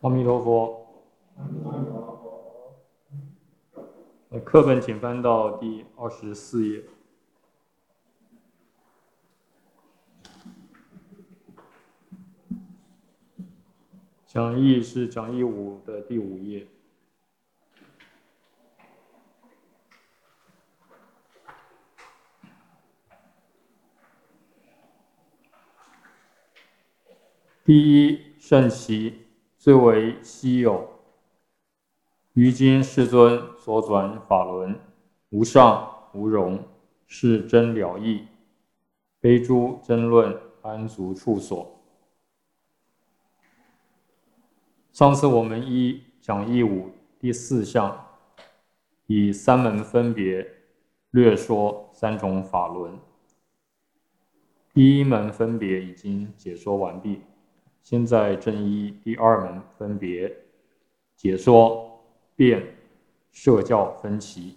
阿弥陀佛。课本请翻到第24页。讲义是讲义5的第5页。第一，圣奇最为稀有。于今世尊所转法轮，无上无容，是真了义，非诸争论安足处所。上次我们依讲义5第4项，以3门分别略说3种法轮。第1门分别已经解说完毕，现在正依第2门分别解说辩摄教分歧。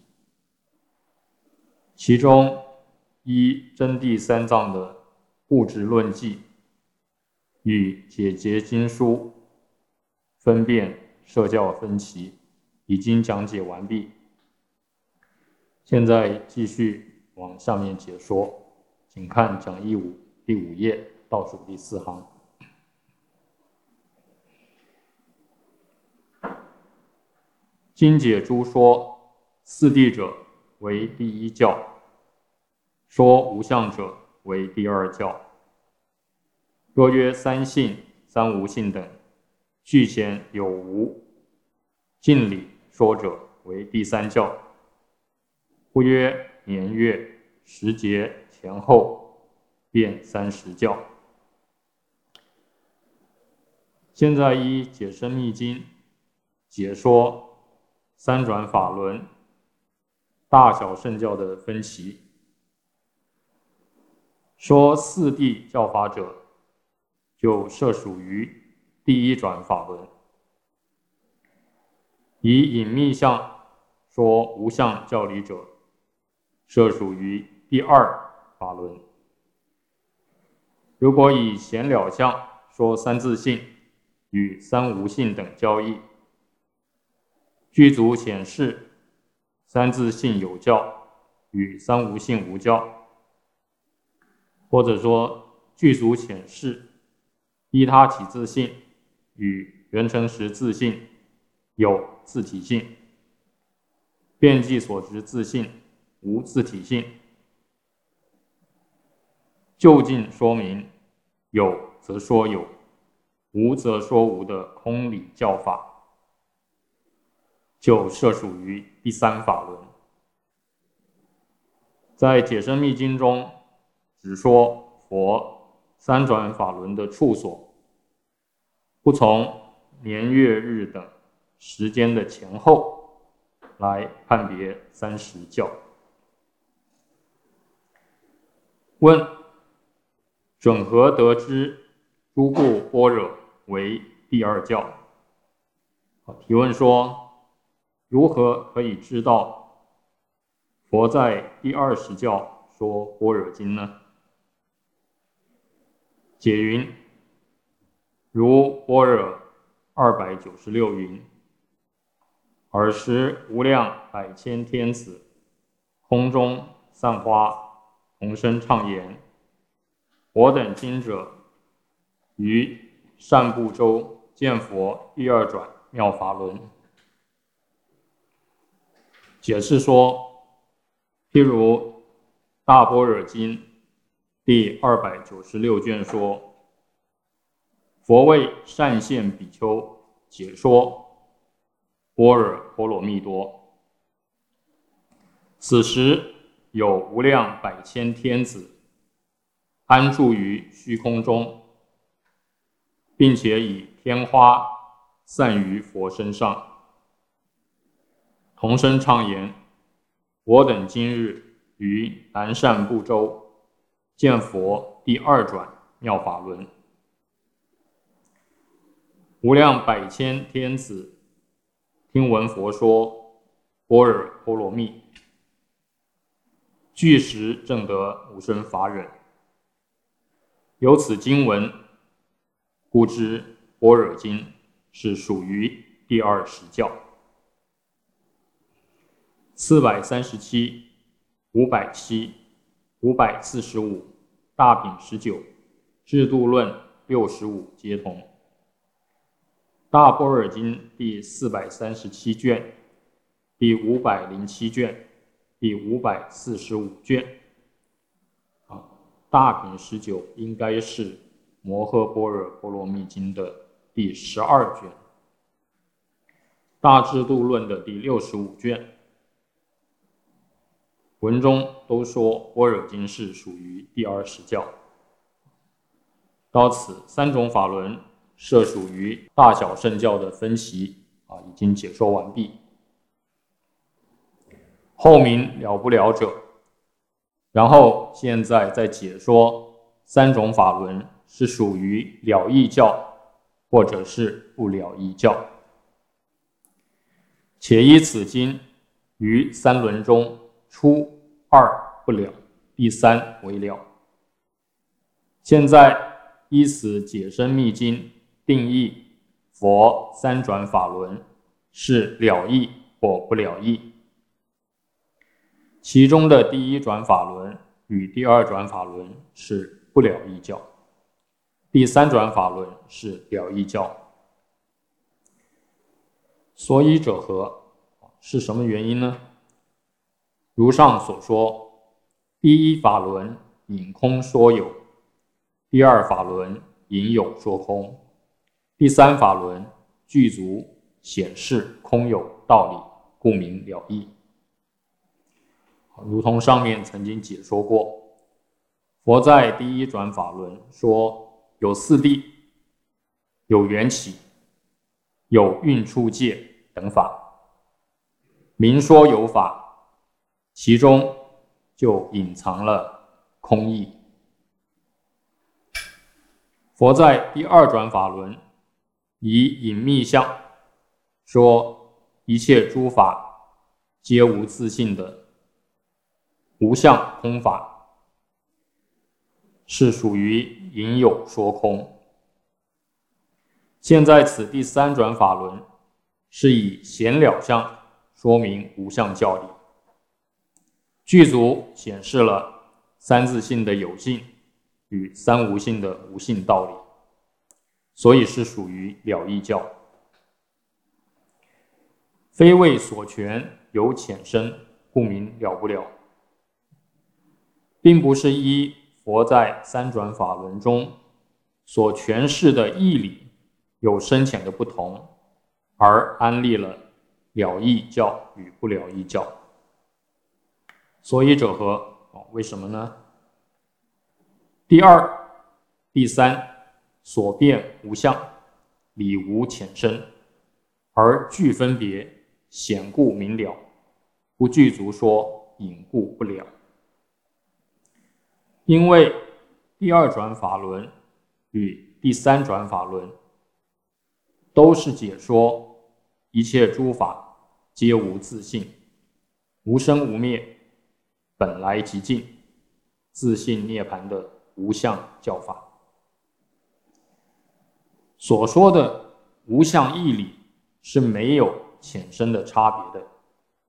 其中依真谛3藏的物质论记与解结经书分辨摄教分歧已经讲解完毕，现在继续往下面解说，请看讲义5第5页倒数第4行。经解诸说，四谛者为第1教，说无相者为第2教。若曰3性、3无性等，具前有无尽理说者为第3教，不曰年月时节前后，便30教。现在依解深密经解说3转法轮大小圣教的分歧。说四谛教法者，就摄属于第1转法轮；以隐密相说无相教理者，摄属于第2法轮。如果以显了相说3自性与3无性等教义，具足显示3自性有教与3无性无教，或者说具足显示依他体自性与缘成实自性有自体性，遍计所执自性无自体性，就近说明有则说有，无则说无的空理教法，就摄属于第3法轮。在解深密经中只说佛3转法轮的处所，不从年月日等时间的前后来判别30教。问：准何得知诸部般若为第2教？提问说，如何可以知道佛在第20教说般若经呢？解云：如般若296云，尔时无量百千天子空中散花，同声唱言：我等今者于善部洲见佛第2转妙法轮。解释说，譬如大般若经第296卷说，佛为善现比丘解说般若波罗蜜多，此时有无量百千天子安住于虚空中，并且以天花散于佛身上，同声唱言：我等今日于南赡部洲见佛第2转妙法轮。无量百千天子听闻佛说般若波罗蜜，具时证得无生法忍。由此经文，故知般若经是属于第二实教。437、507、545、大品19、制度论65皆同。大般若经第437卷、第507卷、第545卷。大品19应该是摩诃般若波罗蜜经的第12卷，大制度论的第65卷。文中都说般若经是属于第二实教。到此，三种法轮涉属于大小乘教的分歧已经解说完毕。后明了不了者，然后现在再解说三种法轮是属于了义教或者是不了义教。且依此经于三轮中，初二不了，第三为了。现在依此解深密经定义佛三转法轮是了义或不了义。其中的第一转法轮与第二转法轮是不了义教，第三转法轮是了义教。所以者何？是什么原因呢？如上所说，第一法轮引空说有，第二法轮引有说空，第三法轮具足显示空有道理，故名了义。如同上面曾经解说过，佛在第一转法轮说有四谛、有缘起、有运处界等法，明说有法，其中就隐藏了空义。佛在第二转法轮以隐密相说一切诸法皆无自性的无相空法，是属于隐有说空。现在此第三转法轮是以显了相说明无相教理，具足显示了三自性的有性与三无性的无性道理，所以是属于了义教。非为所权有浅深，故名了不了，并不是依佛在三转法轮中所诠释的义理有深浅的不同，而安立了了义教与不了义教。所以者何？为什么呢？第二、第三所辩无相，理无浅深，而具分别，显故明了，不具足说隐故不了。因为第二转法轮与第三转法轮都是解说一切诸法皆无自性，无生无灭，本来即净，自性涅槃的无相教法。所说的无相义理是没有浅深的差别的，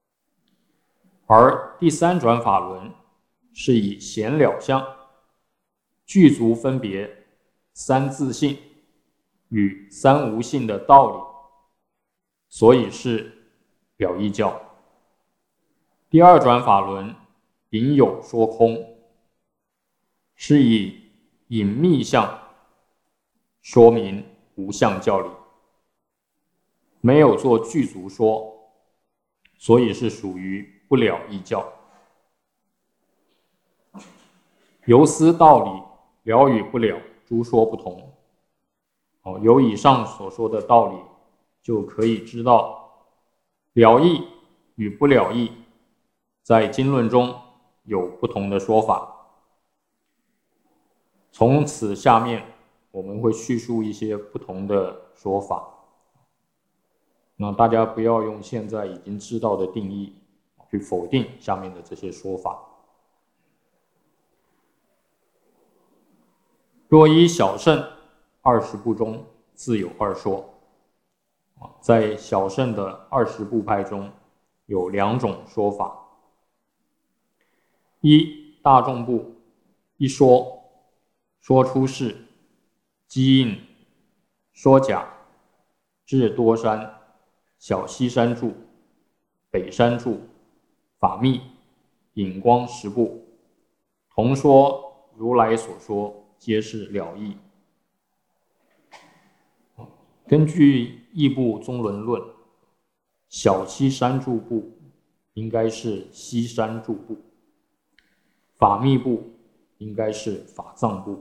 而第三转法轮是以显了相具足分别三自性与三无性的道理，所以是了义教。第二转法轮隐有说空，是以隐密相说明无相教理，没有做具足说，所以是属于不了义教。由斯道理，了与不了诸说不同。由以上所说的道理，就可以知道了义与不了义在经论中有不同的说法。从此下面我们会叙述一些不同的说法，那大家不要用现在已经知道的定义去否定下面的这些说法。若依小乘20部中自有二说， 在小乘的20部派中，有2种说法：一、大众部一说，说出世、机应、说假、智多山、小西山住、北山住、法密、引光10部，同说如来所说，皆是了义。根据义部中论论，小西山住部应该是西山住部，法密部应该是法藏部。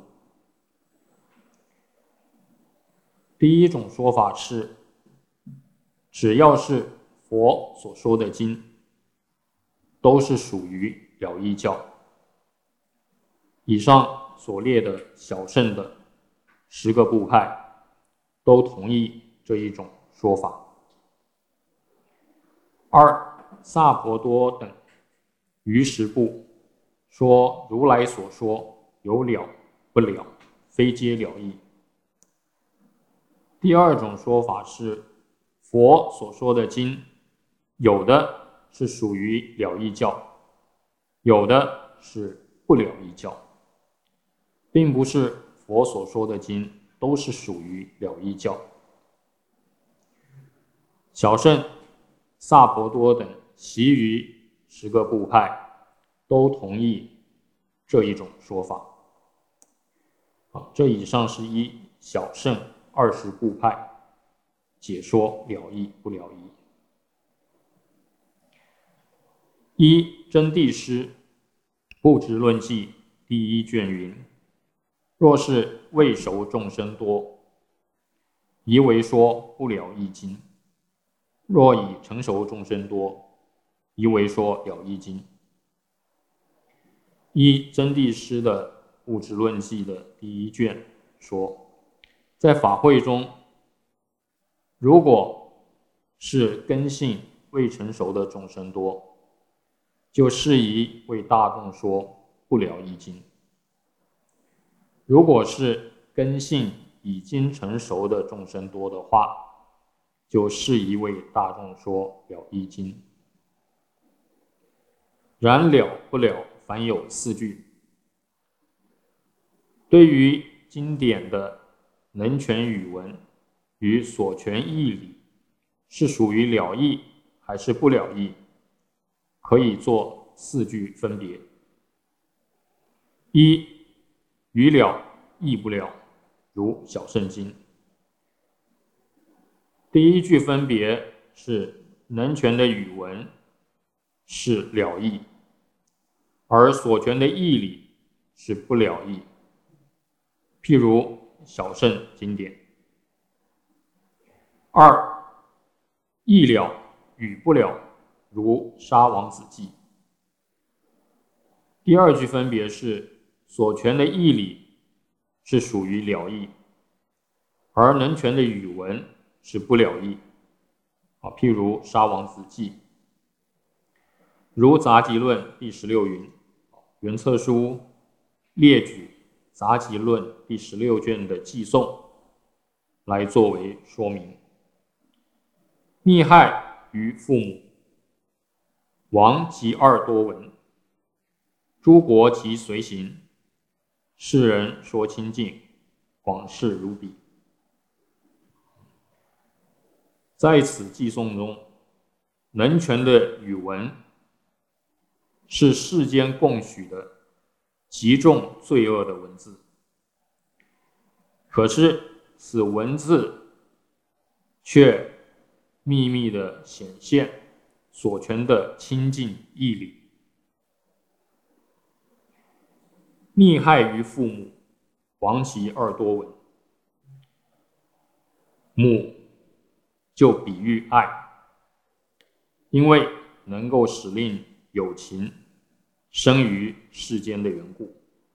第一种说法是，只要是佛所说的经，都是属于了义教。以上所列的小乘的10个部派都同意这一种说法。二、萨婆多等于10部说如来所说有了不了，非皆了义。第二种说法是，佛所说的经，有的是属于了义教，有的是不了义教，并不是佛所说的经都是属于了义教。小乘、萨婆多等其余10个部派都同意这一种说法。这以上是一小乘20部派解说了义不了义。一、真谛师部执论记第1卷云：若是未熟众生多，宜为说不了义经；若已成熟众生多，宜为说了义经。一、真谛师的部执论记的第1卷说，在法会中，如果是根性未成熟的众生多，就适宜为大众说不了义经；如果是根性已经成熟的众生多的话，就适宜为大众说了义经。然了不了凡有4句。对于经典的能全语文与所全义理是属于了义还是不了义，可以做4句分别：一、语了义不了，如小乘经。第1句分别是能全的语文是了义，而所全的义理是不了义，譬如小乘经典。二、义了语不了，如沙王子记。第2句分别是所全的义理是属于了义，而能全的语文是不了义，譬如沙王子记。如杂集论第16云，原册书列举杂集论第16卷的记诵来作为说明。逆害于父母，王及2多闻，诸国及随行，世人说清净，广释如彼。在此记诵中，能全的语文是世间共许的极重罪恶的文字，可是此文字却秘密地显现所全的清净义理。逆害于父母，王及2多闻。母就比喻爱，因为能够使令有情生于世间的缘故。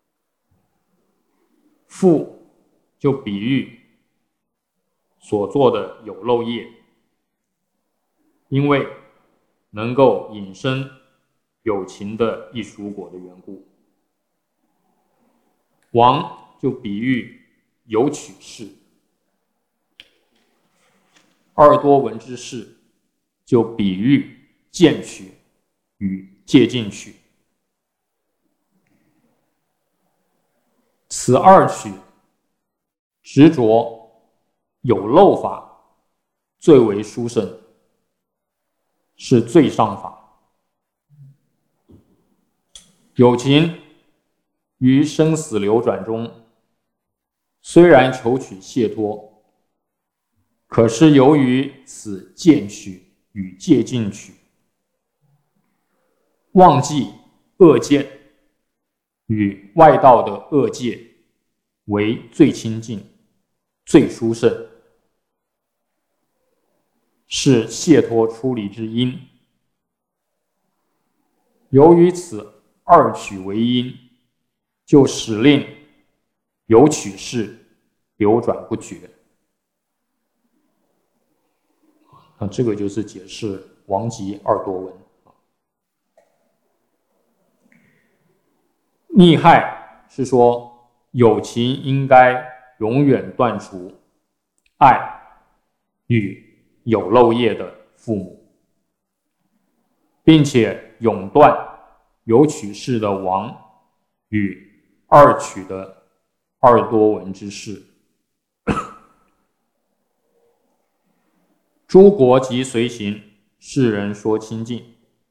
父就比喻所做的有漏业，因为能够引生有情的异熟果的缘故。王就比喻有取事， 二多闻之事，就比喻见取与借进取。此二取执着有漏法，最为殊胜，是最上法。有情于生死流转中，虽然求取解脱，可是由于此见取与借进取，忘记恶见与外道的恶戒为最清净、最殊胜，是解脱出离之因。由于此二取为因，就使令有取事流转不绝。这个就是解释王极二多闻。逆害是说有情应该永远断除爱与有漏业的父母，并且永断有取事的王与二取的二多闻之事。诸国及随行，世人说清净。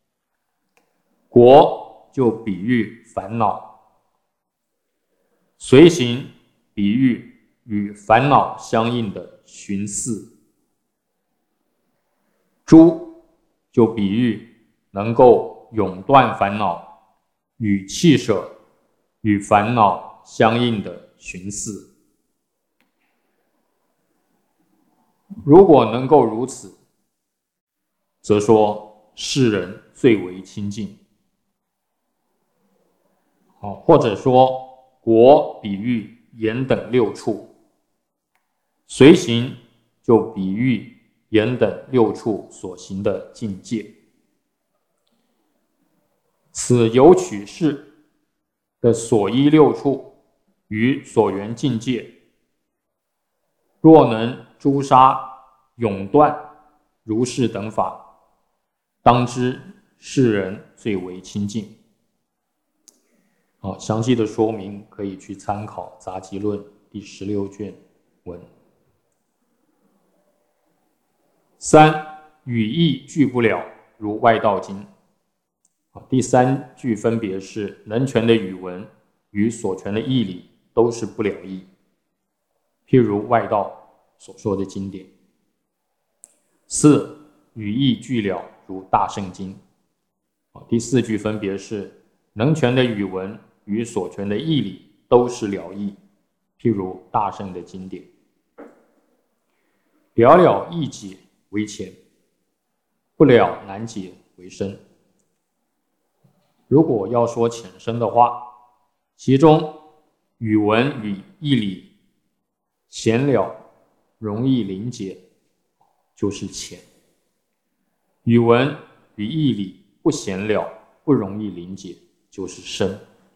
国就比喻烦恼，随行比喻与烦恼相应的寻思，诸就比喻能够永断烦恼与弃舍与烦恼相应的寻思。如果能够如此，则说世人最为清净。或者说国比喻眼等六处，随行就比喻眼等六处所行的境界。此有取事的所依六处与所缘境界，若能诛杀永断如是等法，当知世人最为清净。详细的说明可以去参考《杂集论》第16卷文。三，语义具不了，如外道经。第三句分别是能全的语文与所全的义理都是不了义，譬如外道所说的经典。四，语义具了，如大圣经。第四句分别是能全的语文与所全的义理都是了义，譬如大圣的经典。了了义解为前，不了难解为深。如果要说浅深的话，其中语文与义理显了容易理解就是浅，语文与义理不显了不容易理解就是深。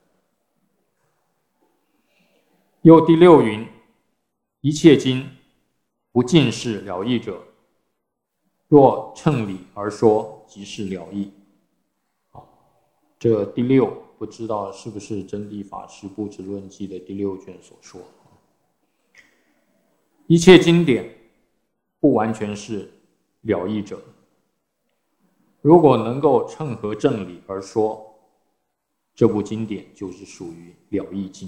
又第六云，一切经不尽是了义者，若乘理而说，即是了义。这第六不知道是不是真谛法师部支论记的第6卷所说。一切经典不完全是了义者，如果能够乘合正理而说，这部经典就是属于了义经。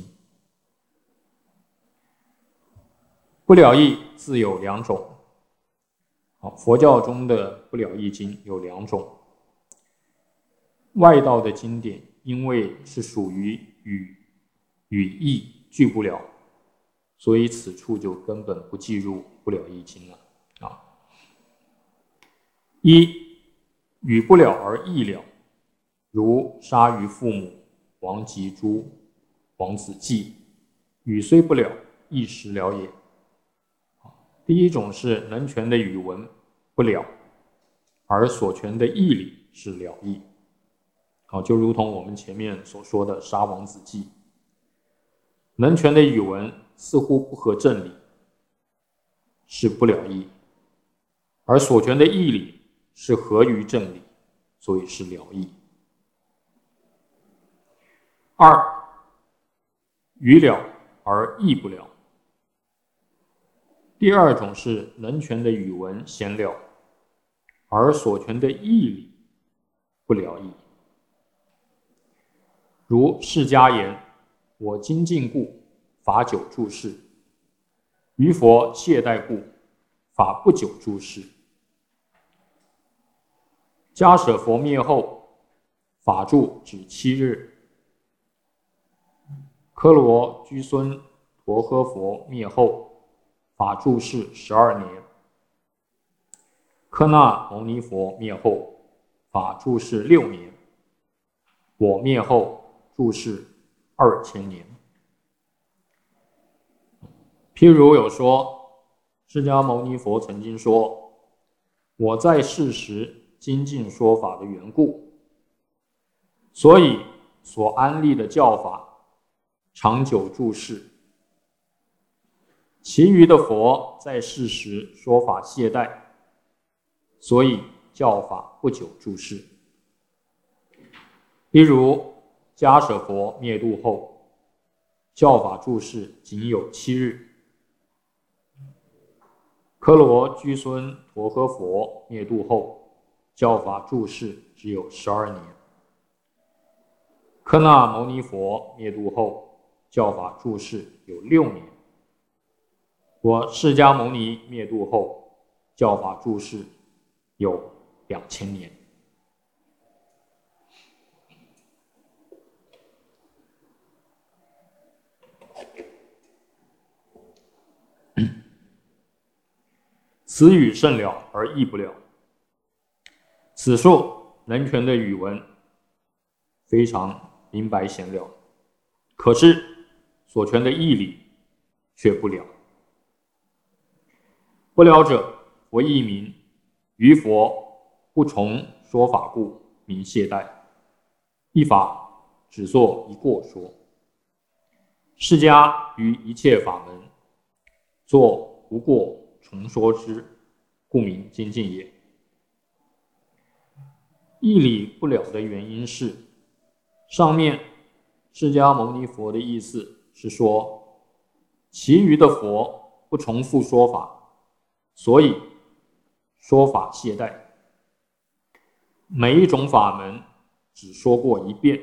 不了义自有两种，佛教中的不了义经有两种。外道的经典因为是属于与义俱不了，所以此处就根本不计入不了义经了。一，与不了而义了，如杀于父母、王及诸、王子祭，语虽不了，义实了也。第一种是能全的语文不了，而所全的义理是了义。就如同我们前面所说的杀王子祭，能全的语文似乎不合正理，是不了义， 而所权的义理是合于正理，所以是了义。二，语了而义不了。第二种是能权的语文显了，而所权的义理不了义。如释迦言：我精进故，法久住世；于佛懈怠故，法不久住世。迦舍佛灭后，法住只7日；科罗居孙陀诃佛灭后，法住世12年；科那牟尼佛灭后，法住世6年；我灭后住世2000年。譬如有说，释迦牟尼佛曾经说：我在世时精进说法的缘故，所以所安立的教法长久住世。其余的佛在世时说法懈怠，所以教法不久住世。例如迦舍佛灭度后，教法住世仅有7日；科罗居孙陀诃佛灭度后，教法住世只有12年；科那牟尼佛灭度后，教法住世有6年；我释迦牟尼灭度后，教法住世有2000年。此语甚了而义不了。此处能权的语文非常明白显了，可是所权的义理却不了。不了者，佛义名，于佛不从说法故，名懈怠。一法只作一过说。释迦于一切法门，作无过重说之，故名精进也。义理不了的原因是，上面释迦牟尼佛的意思是说，其余的佛不重复说法，所以说法懈怠。每一种法门只说过一遍，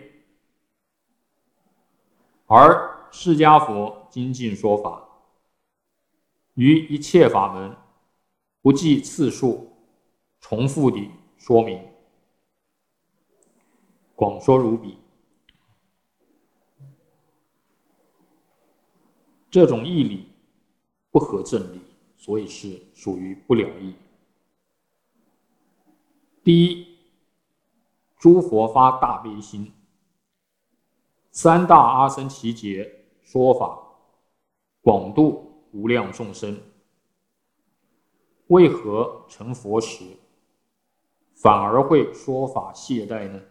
而释迦佛精进说法，于一切法门不计次数，重复地说明，广说如彼。这种义理不合正理，所以是属于不了义。第一，诸佛发大悲心，三大阿僧祇劫说法，广度无量众生，为何成佛时反而会说法懈怠呢？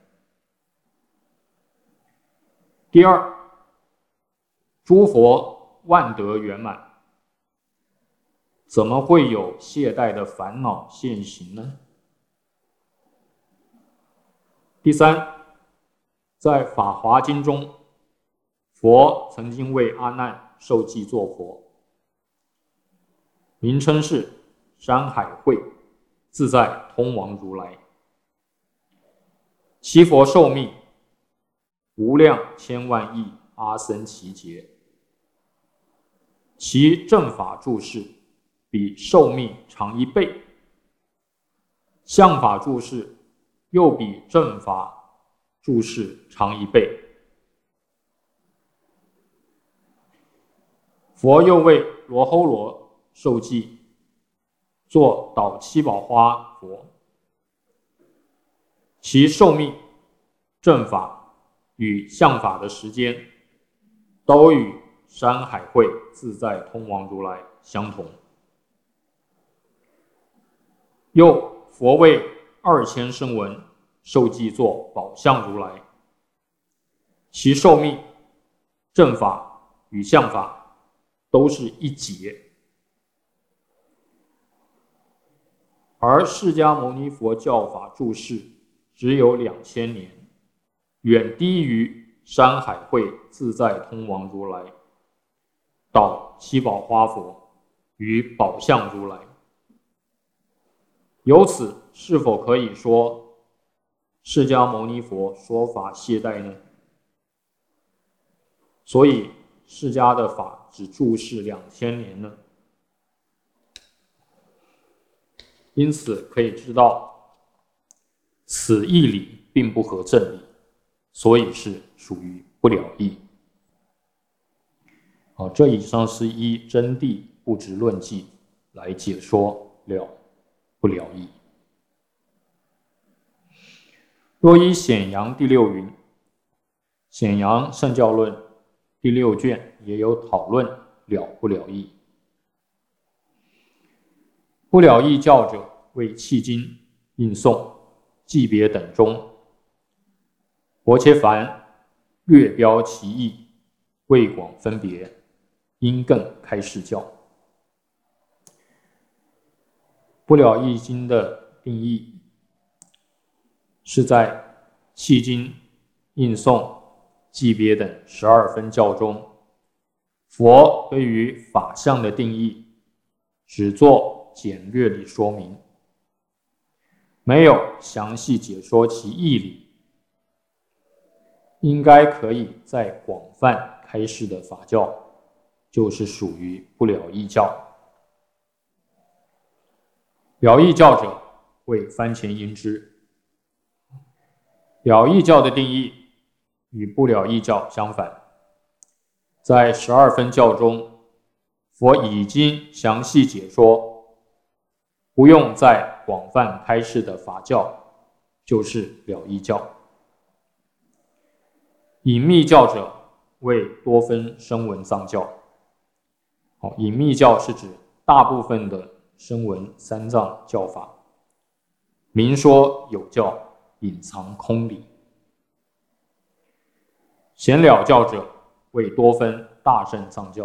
第二，诸佛万德圆满，怎么会有懈怠的烦恼现行呢？第三，在《法华经》中，佛曾经为阿难受记作佛，名称是山海会自在通王如来。其佛寿命无量千万亿阿僧祇劫，其正法住世比寿命长1倍，相法住世又比正法住世长1倍。佛又为罗睺罗受记，作倒七宝花佛，其寿命、正法与相法的时间都与山海会自在通王如来相同。又佛为2000声闻受记作宝相如来，其寿命、正法与相法都是1劫。 而释迦牟尼佛教法住世只有2000年，远低于山海会自在通王如来到七宝花佛与宝相如来。由此，是否可以说释迦牟尼佛说法懈怠呢？所以释迦的法只住世2000年呢？因此可以知道，此义理并不合正理，所以是属于不了义。这以上是依真谛不执论记来解说了不了义。若依显扬第六云，显扬圣教论第6卷也有讨论了不了义。不了义教者为契经、印诵、记别等中，佛且凡略标其义，未广分别，应更开示教。不了义经的定义是在契经、印诵、记别等12分教中，佛对于法相的定义只做简略的说明，没有详细解说其义理，应该可以再广泛开示的法教，就是属于不了义教。了义教者为番前应知。了义教的定义与不了义教相反，在12分教中，佛已经详细解说，不用再广泛开示的法教，就是了义教。隐密教者为多分声闻藏教。隐密教是指大部分的声闻三藏教法，明说有教，隐藏空理。显了教者为多分大乘藏教。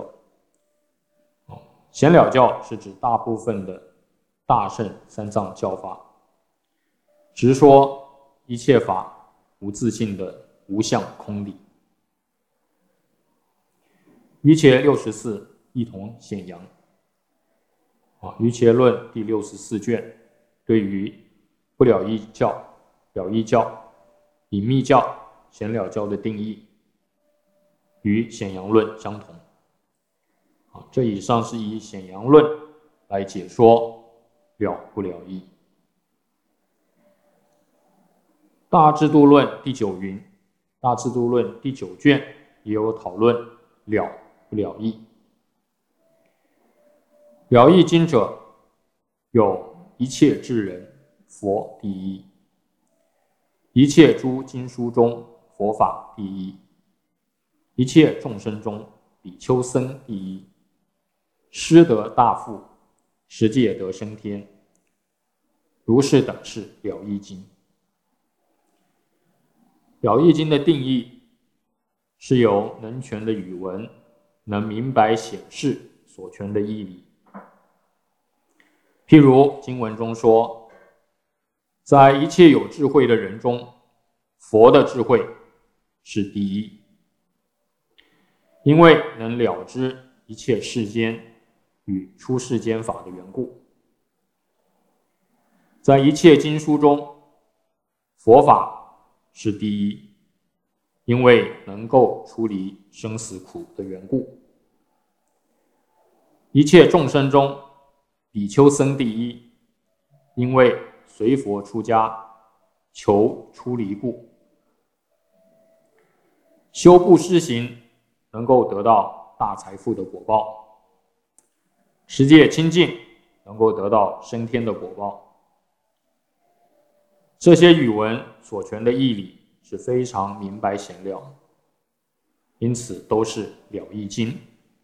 显了教是指大部分的大乘三藏教法，直说一切法无自性的无相空理。瑜伽64一同显扬。瑜伽论第64卷对于不了义教、了义教、隐密教、显了教的定义与显扬论相同。这以上是以显扬论来解说了不了义。大智度论第9云，大智度论第9卷也有讨论了不了义。了义经者有一切智人，佛第一；一切诸经书中，佛法第一；一切众生中，比丘僧第一；施得大富，十界得升天。如是等是了义经。了义经的定义是由能全的语文，能明白显示所全的义理。譬如经文中说，在一切有智慧的人中，佛的智慧是第一，因为能了知一切世间与出世间法的缘故。在一切经书中，佛法是第一，因为能够出离生死苦的缘故。一切众生中，比丘僧第一，因为随佛出家求出离故。修布施行能够得到大财富的果报，持戒清净能够得到升天的果报。这些语文所全的义理是非常明白显了，因此都是了义经。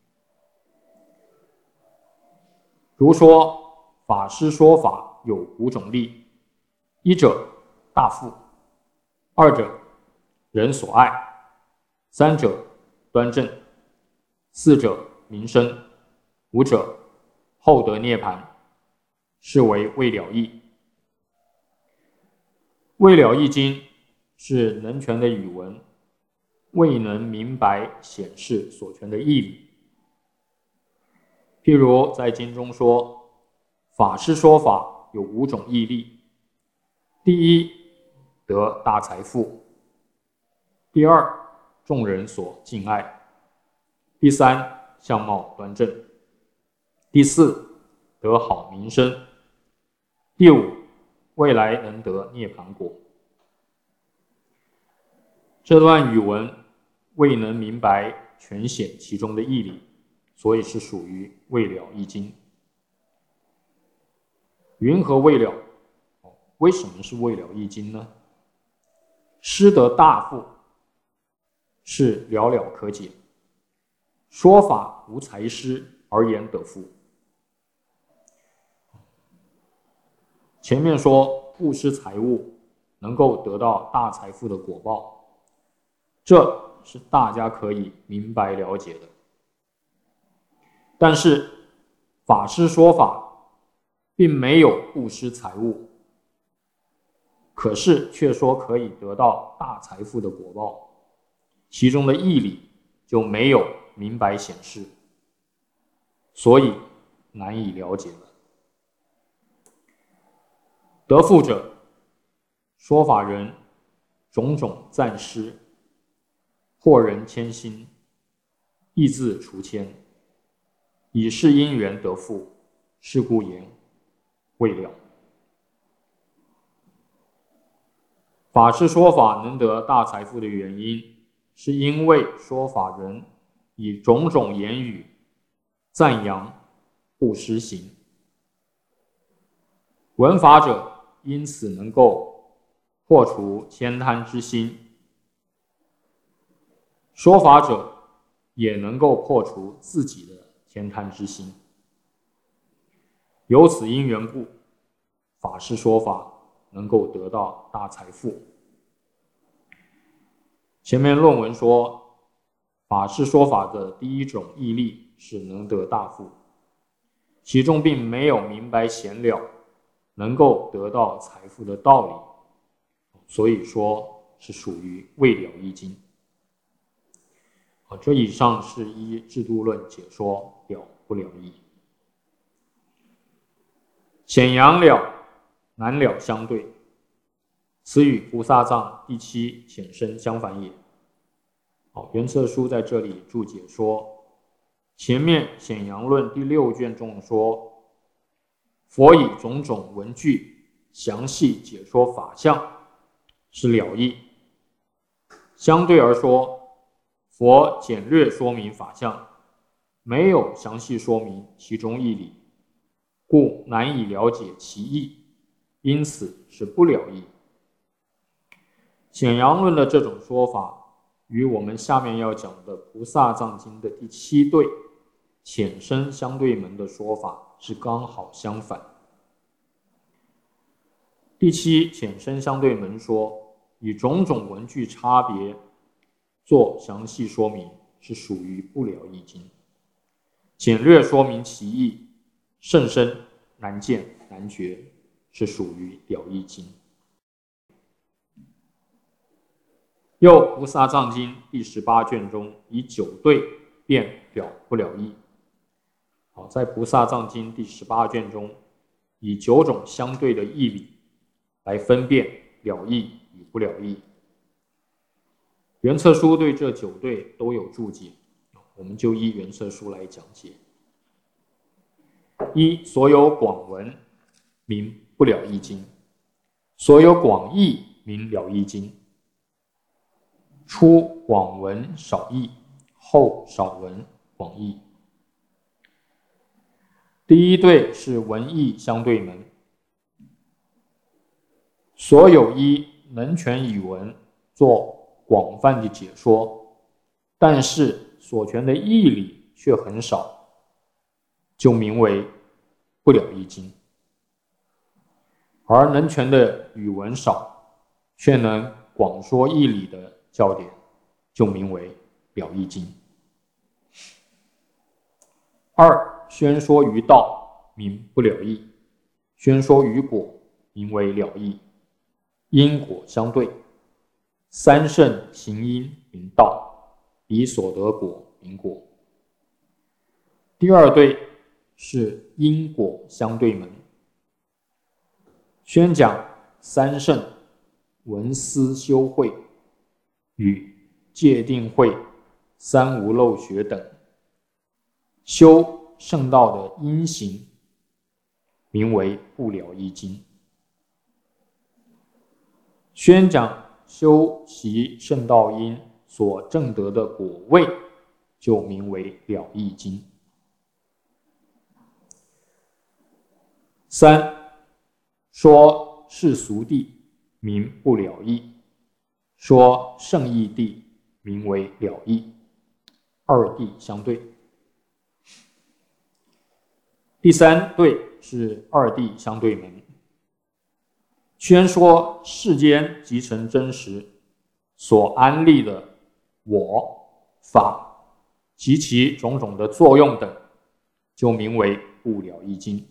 如说法师说法有5种力：一者大富，二者人所爱，三者端正，四者名声，五者后得涅槃，是为未了义。 未了义经是能全的语文未能明白显示所全的义理。譬如在经中说，法师说法有5种义利：第一，得大财富；第二，众人所敬爱；第三，相貌端正；第四，得好名声；第五，未来能得涅槃果。这段语文未能明白全显其中的义理，所以是属于未了义经。云何未了？为什么是未了义经呢？师得大富是了了可解，说法无财师而言得富。前面说布施财物能够得到大财富的果报，这是大家可以明白了解的。但是法师说法并没有布施财物，可是却说可以得到大财富的果报，其中的义理就没有明白显示，所以难以了解了。得富者，说法人种种赞施，惑人谦心，意自除谦，以是因缘得富，是故言未了。法师说法能得大财富的原因，是因为说法人以种种言语赞扬布施行，闻法者因此能够破除悭贪之心，说法者也能够破除自己的悭贪之心。由此因缘故，法师说法能够得到大财富。前面论文说，法师说法的第一种义利是能得大富，其中并没有明白显了能够得到财富的道理，所以说是属于未了义经。这以上是依制度论解说了不了义。显阳了难了相对，此与菩萨藏第7显身相反也。袁策书在这里注解说，前面显阳论第6卷中说，佛以种种文句详细解说法相，是了义。相对而说，佛简略说明法相，没有详细说明其中义理，故难以了解其意，因此是不了义。显阳论的这种说法与我们下面要讲的菩萨藏经的第7对浅深相对门的说法是刚好相反。第7浅深相对门说，以种种文句差别做详细说明，是属于不了义经。简略说明其意，甚深难见难觉，是属于了义经。又菩萨藏经第18卷中以9对辩了不了义。在菩萨藏经第18卷中，以9种相对的义理来分辨了义与不了义。袁策书对这9对都有注解，我们就依袁策书来讲解。一、所有广文名不了义经，所有广义名了义经。初广文少义，后少文广义。第一对是文义相对门，所有依能全语文做广泛的解说，但是所全的义理却很少，就名为不了义经。而能全的语文少，却能广说义理的教典，就名为了义经。二、宣说于道名不了义，宣说于果名为了义。 因果相对，三圣行因名道，彼所得果名果。第二对是因果相对门，宣讲三圣闻思修慧与戒定慧、三无漏学等修圣道的因行，名为不了义经。宣讲修习圣道因所证得的果位，就名为了义经。三，说世俗谛，名不了义；说圣义谛，名为了义。二谛相对。第三对是二谛相对门，宣说世间即成真实所安立的我、法及其种种的作用等，就名为不了义经。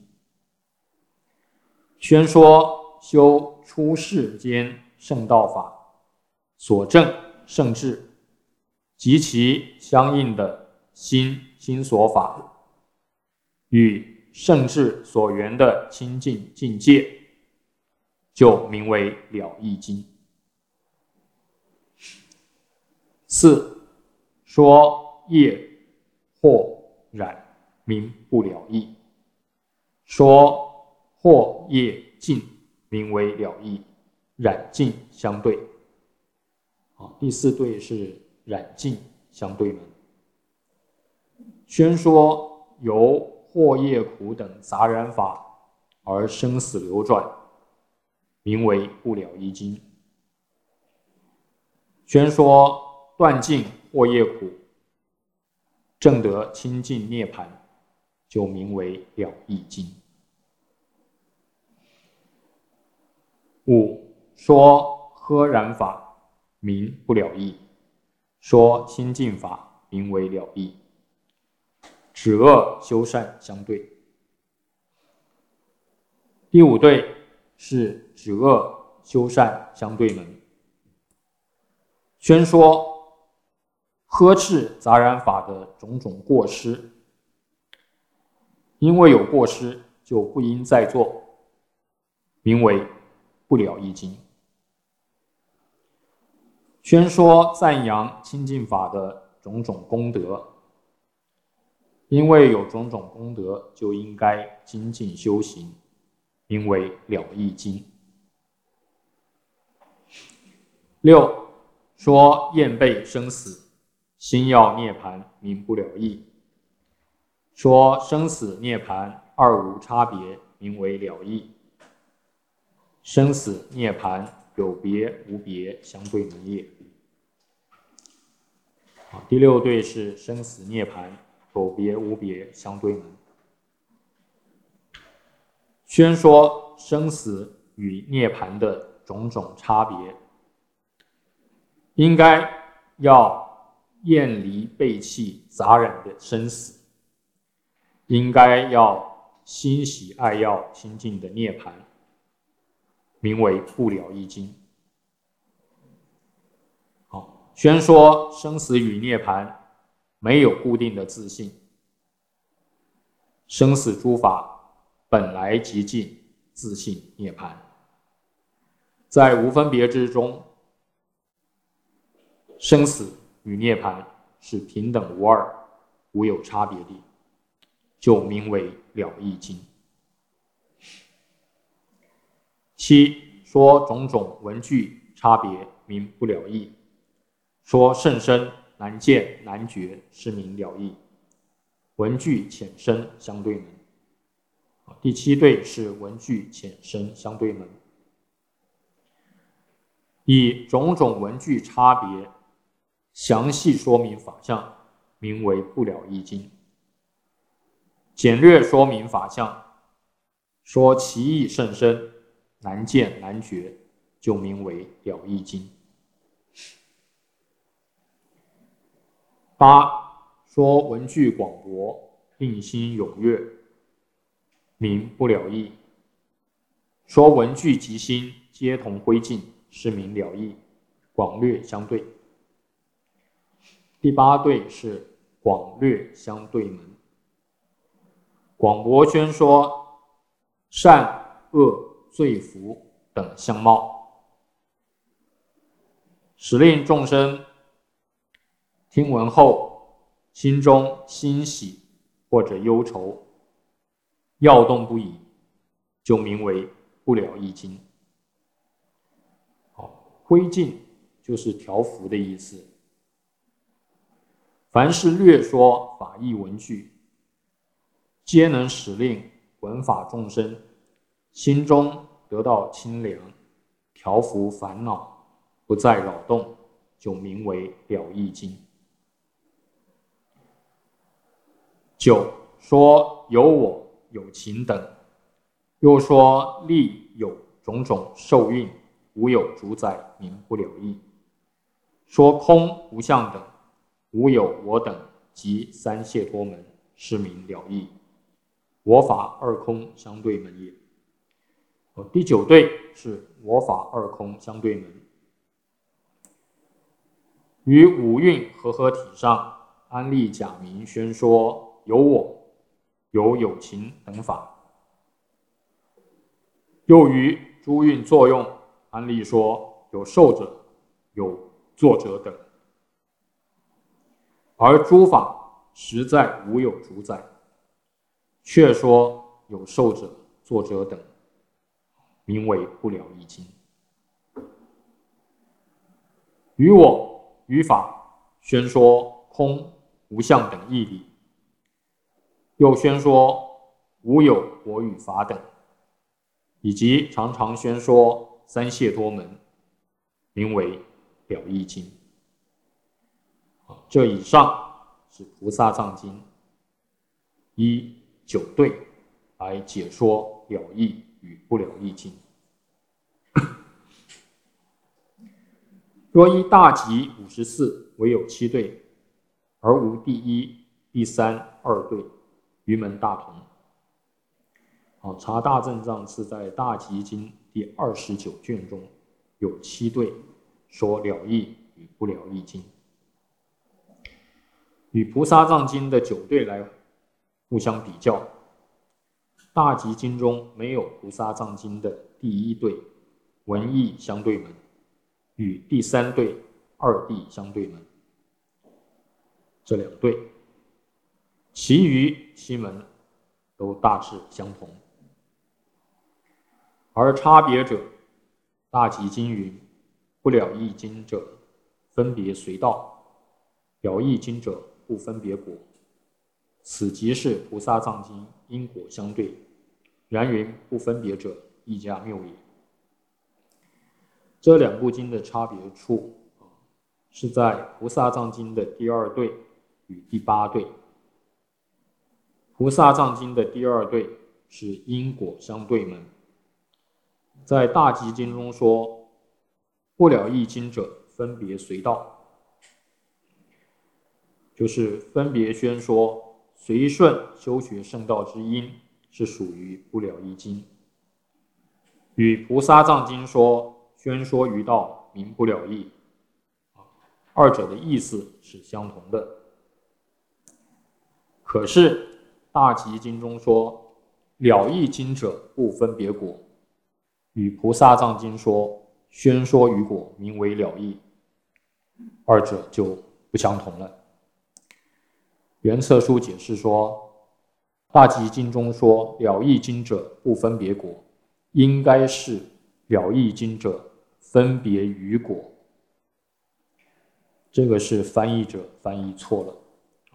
宣说修出世间圣道法所证圣智及其相应的心所法与圣智所缘的清净境界，就名为了义经。四，说业或染，名不了义；说或业尽，名为了义。染尽相对。第四对是染尽相对门，宣说由惑业苦等杂染法而生死流转，名为不了义经。宣说断尽惑业苦，证得清净涅槃，就名为了义经。五，说呵然法，名不了义；说清净法，名为了义。止恶修善相对。第五对是止恶修善相对门，宣说呵斥杂染法的种种过失，因为有过失就不应再做，名为不了义经。宣说赞扬清净法的种种功德，因为有种种功德就应该精进修行，名为了义经。六，说厌背生死，心要涅槃，名不了义；说生死涅槃二无差别，名为了义。生死涅槃有别无别相对门也。第六对是生死涅槃有别无别相对门，宣说生死与涅槃的种种差别，应该要厌离背弃杂染的生死，应该要欣喜爱要清净的涅槃，名为不了义经。宣说生死与涅槃没有固定的自性，生死诸法本来即尽，自性涅槃，在无分别之中，生死与涅槃是平等无二，无有差别的，就名为了义经。七，说种种文具差别，名不了义；说甚深难见难觉，是名了义。文具浅深相对门。第七对是文具浅深相对门，以种种文具差别详细说明法相，名为不了义经。简略说明法相，说其意甚深，难见难觉，就名为了义经。八，说文具广博，令心踊跃，名不了义；说文具极心， 皆同灰烬，是名了义，广略相对。第8对是广略相对门。广博宣说善恶罪福等相貌，使令众生听闻后心中欣喜或者忧愁，要动不已，就名为不了义经。灰烬就是调伏的意思。凡是略说法义文句，皆能使令闻法众生心中得到清凉，调伏烦恼，不再扰动，就名为了义经。9说有我有情等，又说力有种种受蕴，无有主宰，名不了义。说空无相等，无有我等及三解脱门，是名了义。我法二空相对门也。第9对是我法二空相对门。于五蕴和合体上安立假名，宣说有我、有情等法。又于诸蕴作用安立说有受者、有作者等。而诸法实在无有主宰，却说有受者、作者等，名为不了义经。于我于法宣说空无相等义理，又宣说无有我与法等，以及常常宣说三解脱门，名为了义经。这以上是菩萨藏经依9对来解说了义与不了义经。若依大集54唯有7对，而无第1、第3、2对，于门大同。查大正藏是在大集经第29卷中有7对说了义与不了义经，与菩萨藏经的9对来互相比较。大集经中没有菩萨藏经的第1对文义相对门与第3对二谛相对门这2对，其余7门都大致相同。而差别者，大集经云：不了义经者分别随道，了义经者不分别果。此即是菩萨藏经因果相对，然云不分别者，亦加谬也。这2部经的差别处是在菩萨藏经的第2对与第8对。菩萨藏经的第2对是因果相对门，在大集经中说不了义经者分别随道，就是分别宣说随顺修学圣道之因，是属于不了义经。与菩萨藏经说宣说于道名不了义，二者的意思是相同的。可是大集经中说了义经者不分别果，与菩萨藏经说宣说于果名为了义，二者就不相同了。圆策书解释说，大集经中说了义经者不分别果，应该是了义经者分别于果，这个是翻译者翻译错了。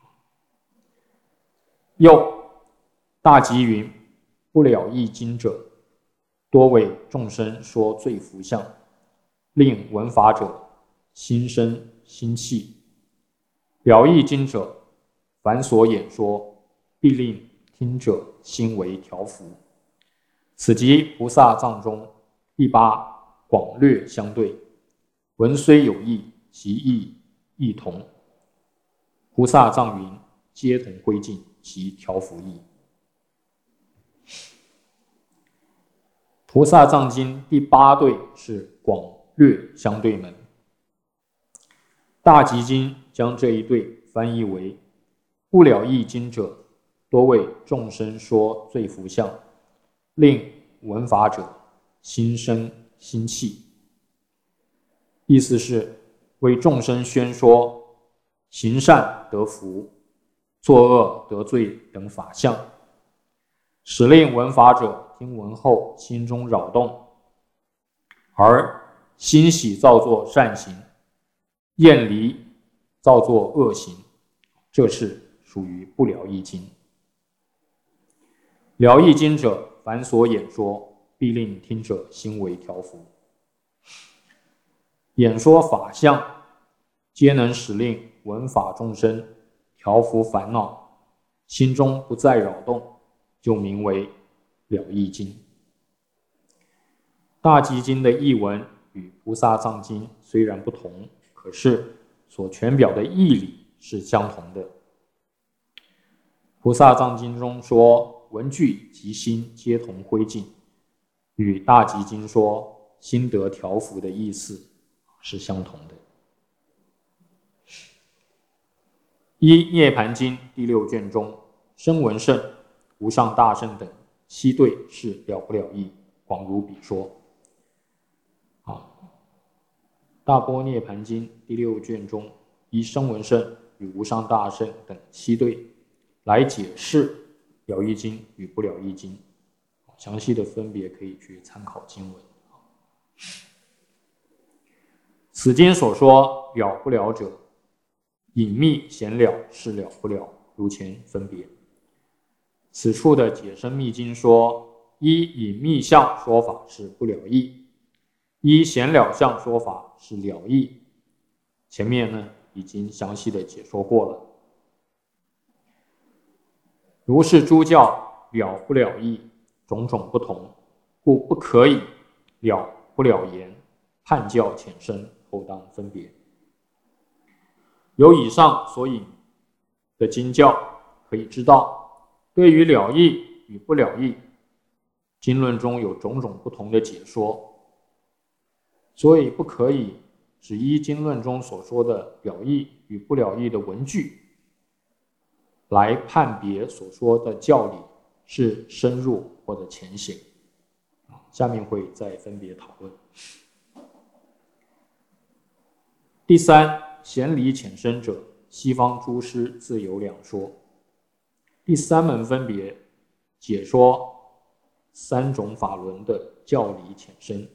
又大集云：不了义经者多为众生说罪福相，令闻法者心生心气。了义经者凡所演说，必令听者心为调伏。此即菩萨藏中第8广略相对，文虽有异，其义亦同。菩萨藏云：皆同归尽，其调伏义。 菩萨藏经第8对是广略相对门。大集经将这一对翻译为不了义经者，多为众生说罪福相，令闻法者心生心气。意思是为众生宣说行善得福，作恶得罪等法相，使令闻法者听闻后心中扰动，而欣喜造作善行，厌离造作恶行，这是属于不了义经。了义经者，凡所演说，必令听者心为调伏。演说法相，皆能使令闻法众生调伏烦恼，心中不再扰动，就名为了义经。大集经的译文与菩萨藏经虽然不同，可是所全表的义理是相同的。菩萨藏经中说文具及心皆同灰烬，与大集经说心得调伏的意思是相同的。涅盘经第6卷中，声闻圣、无上大圣等7对是了不了义，广如比说。大般涅盘经第6卷中，依声闻圣与无上大圣等7对来解释了义经与不了义经，详细的分别可以去参考经文。此经所说了不了者，隐秘显了是了不了，如前分别。此处的解深密经说，依隐秘相说法是不了义，依显了相说法是了义。前面呢已经详细的解说过了。如是诸教了不了义，种种不同，故不可以了不了言，判教浅深，后当分别。由以上所引的经教可以知道，对于了义与不了义，经论中有种种不同的解说，所以不可以只依经论中所说的了义与不了义的文句来判别所说的教理是深入或者浅显。下面会再分别讨论。第3，显理浅深者，西方诸师自有两说。第3门分别解说3种法轮的教理浅深。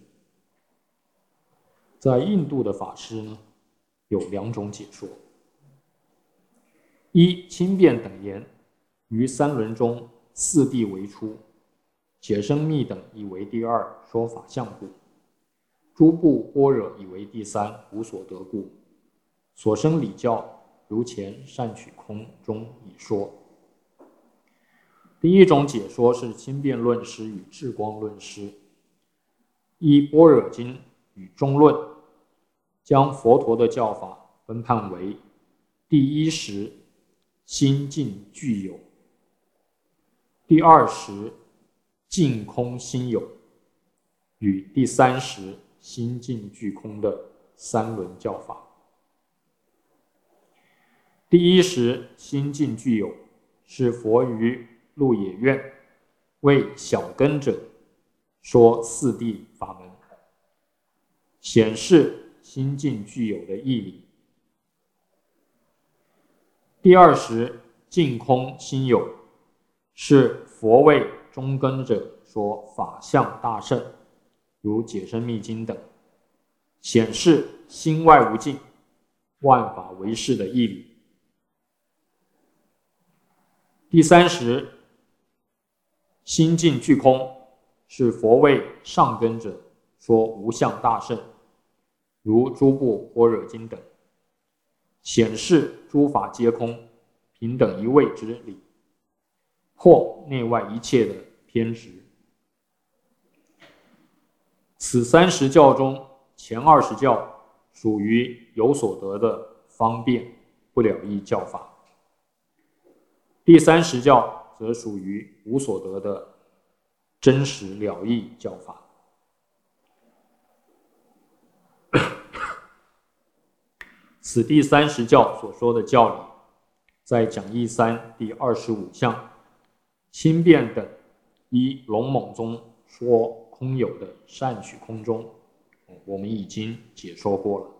在印度的法师呢，有2种解说。一，轻便等言，于3轮中4谛为出，解深密等以为第2，说法相故；诸部般若以为第3，无所得故。所生理教，如前善取空中已说。第1种解说是轻便论师与智光论师，依般若经与中论，将佛陀的教法分判为第1识心净具有，第2识净空心有，与第3识心净具空的3轮教法。第1识心净具有是佛于鹿野苑为小根者说4谛法门，显示心净具有的义理。第2识净空心有是佛为中根者说法相大圣，如解深密经等，显示心外无尽，万法唯识的义理。第3识心净具空是佛为上根者说无相大圣，如诸部般若经等，显示诸法皆空，平等一味之理，或内外一切的偏执。此30教中，前20教属于有所得的方便不了义教法，第30教则属于无所得的真实了义教法。 此第30教所说的教理，在讲义3第25项轻便等依龙猛中说空有的善取空中，我们已经解说过了。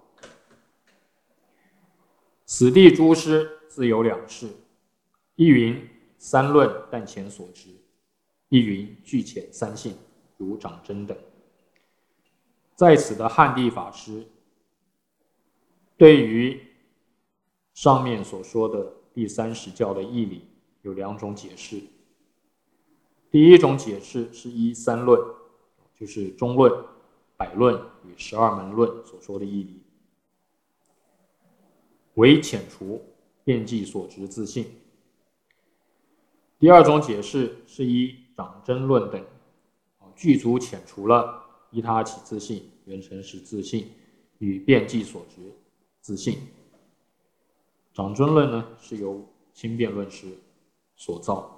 此地诸师自有两事，一云三论但前所知，一云具浅三性，如长真等。在此的汉地法师对于上面所说的第30教的义理有2种解释。第一种解释是依三论，就是中论、百论与12门论所说的义理，为遣除遍计所执自性。第二种解释是依长真论等，具足遣除了依他起自性、缘成实自性与遍计所执自性。长真论呢，是由轻便论师所造。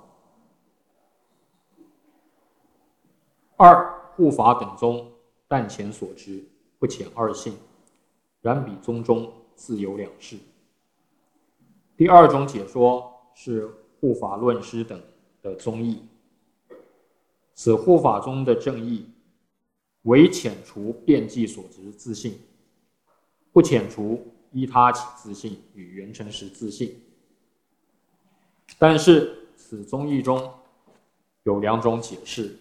二、护法等宗但前所知，不遣二性，然彼宗中自有两事。第二种解说是护法论师等的宗义，此护法宗的正义为遣除遍计所执自性，不遣除依他起自性与缘成实自性。但是此宗义中有2种解释。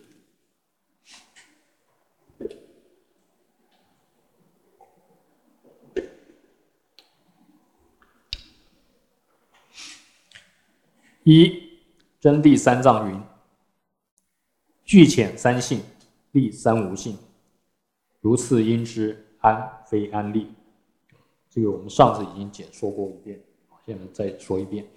一、真谛三藏云：具浅三性，立三无性，如次应知安非安立。这个我们上次已经解说过一遍，现在再说一遍。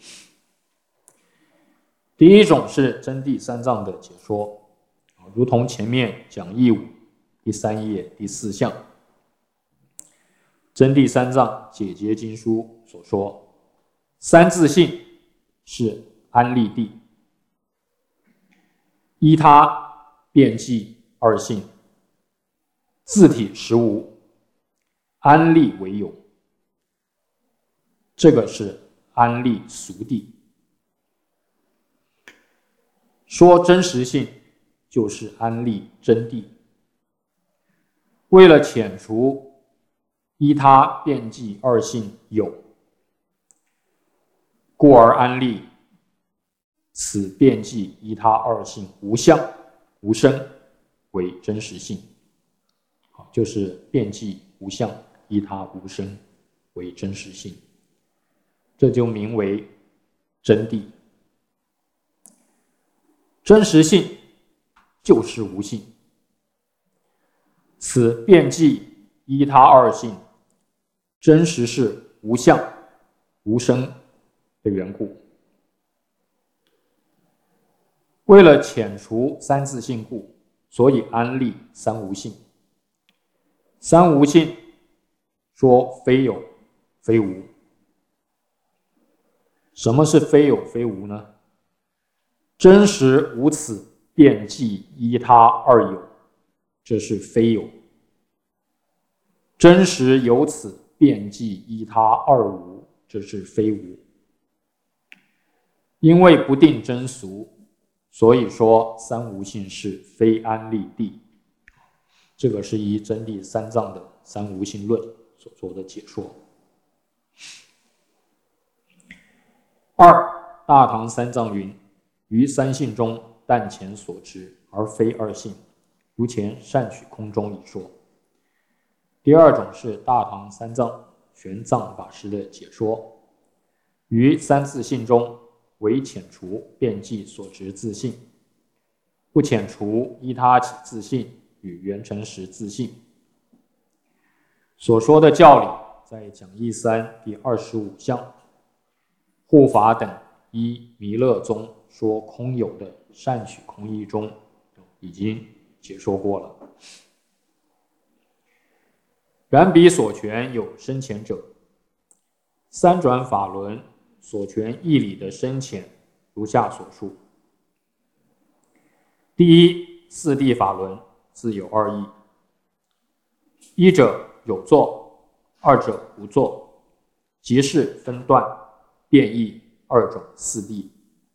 第一种是真谛三藏的解说，如同前面讲义5第3页第4项真谛三藏解结经书所说，三自性是安立谛，依他遍计二性，自体实无，安立为有。这个是安立俗谛。说真实性就是安立真谛。为了遣除依他遍计二性有，故而安立此遍计依他二性无相无生为真实性，就是遍计无相依他无生为真实性，这就名为真谛。真实性就是无性，此遍计依他二性真实是无相无生的缘故。为了遣除三自性故，所以安立三无性。三无性说非有非无。什么是非有非无呢？真实无此遍计依他二有，这是非有；真实有此遍计依他二无，这是非无。因为不定真俗，所以说三无性是非安立谛。这个是依真谛三藏的三无性论所做的解说。二、大唐三藏云：于三性中但前所知，而非二性，如前善取空中已说。第二种是大唐三藏玄奘法师的解说：于三自性中为遣除遍计所执自性，不遣除依他起自性与缘成实自性。所说的教理在讲义3第25项护法等依弥勒宗说空有的善取空义中已经解说过了。然彼所权有深浅者，三转法轮所权义理的深浅如下所述。第一，四谛法轮自有二义：一者有作，二者无作。 即是分段、变异二种四谛。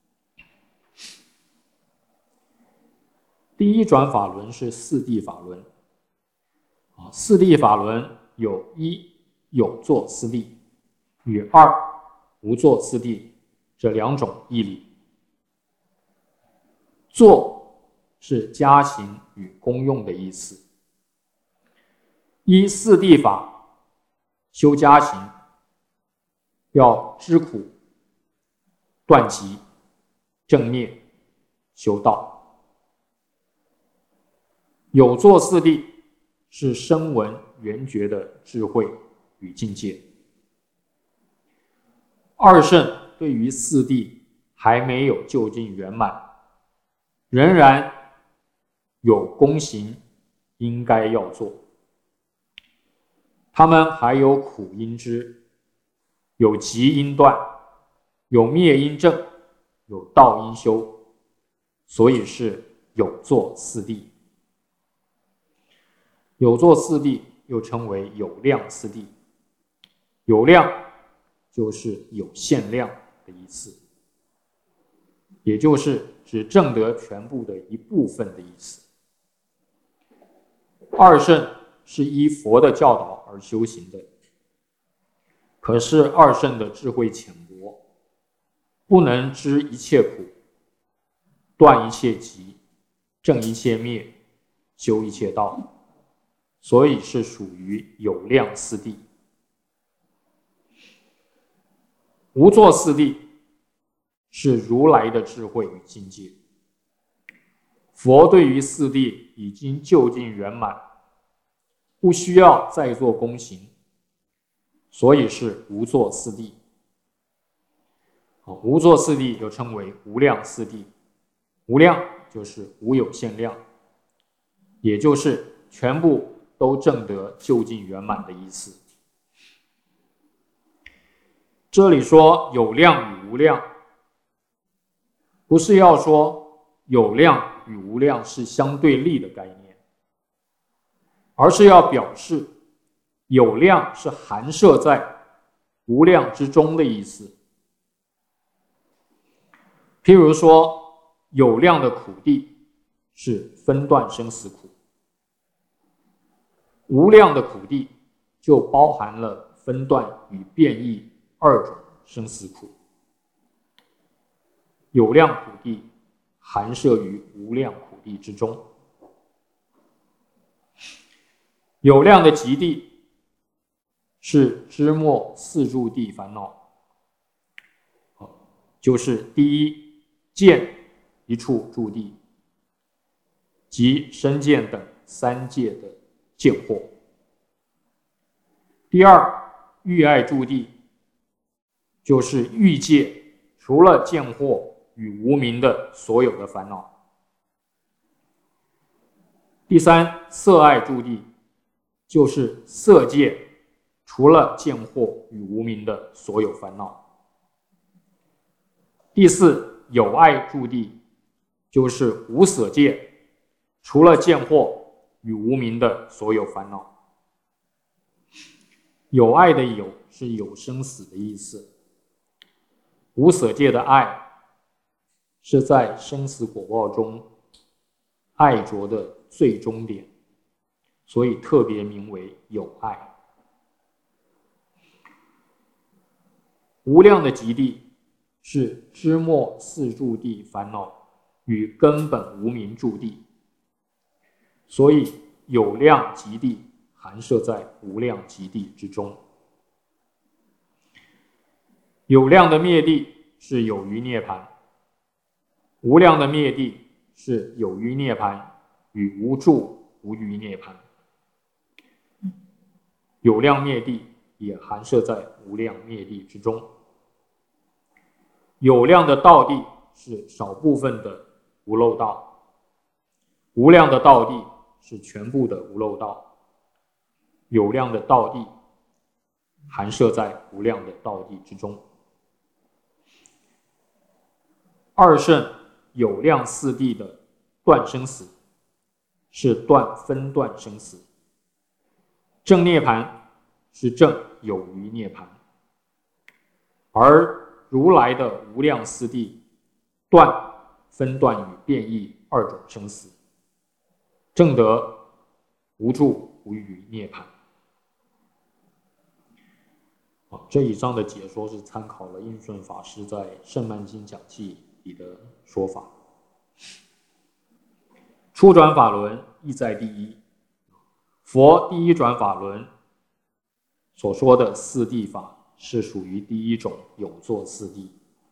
第一转法轮是四谛法轮。四谛法轮有一有作四谛与二无作四谛这两种义理。作是加行与功用的意思。依四谛法修加行，要知苦、断集、正灭、修道。有作四谛是声闻缘觉的智慧与境界。二圣对于四谛还没有究竟圆满，仍然有功行应该要做。他们还有苦因知，有集因断，有灭因证，有道因修，所以是有作四谛。有作四谛又称为有量四谛。有量就是有限量的意思，也就是只证得全部的一部分的意思。二圣是依佛的教导而修行的，可是二圣的智慧浅薄，不能知一切苦，断一切集，正一切灭，修一切道，所以是属于有量四谛。无作四谛是如来的智慧与境界。佛对于四谛已经究竟圆满，不需要再做功行，所以是无作四谛。无作四谛又称为无量四谛。无量就是无有限量，也就是全部都证得究竟圆满的意思。这里说有量与无量，不是要说有量与无量是相对立的概念，而是要表示有量是含摄在无量之中的意思。譬如说，有量的苦谛是分段生死苦，无量的苦谛就包含了分段与变异二种生死苦。有量苦谛含摄于无量苦谛之中。有量的极谛是知末四住谛烦恼，就是第一见一处住谛及身见等三界的见惑。第二欲爱住谛就是欲界除了见惑与无明的所有的烦恼。第三色爱住谛就是色界除了见惑与无明的所有烦恼。第四有爱住谛就是无色界除了见惑与无明的所有烦恼。有爱的有是有生死的意思，无色界的爱是在生死果报中爱着的最终点，所以特别名为有爱。无量的极谛是知末四住谛烦恼与根本无明住谛，所以有量极谛含摄在无量极谛之中。有量的灭谛是有余涅槃，无量的灭谛是有余涅槃与无住无余涅槃。有量灭谛也含摄在无量灭谛之中。有量的道谛是少部分的无漏道，无量的道谛是全部的无漏道。有量的道谛含摄在无量的道谛之中。二圣有量四谛的断生死是断分段生死，正涅槃是正有余涅槃。 而如来的无量四谛断、分断与变异二种生死，证得无住无余涅槃。这一章的解说是参考了印顺法师在《圣曼经讲记》里的说法。初转法轮意在第一，佛第一转法轮所说的四谛法是属于第一种有作四谛。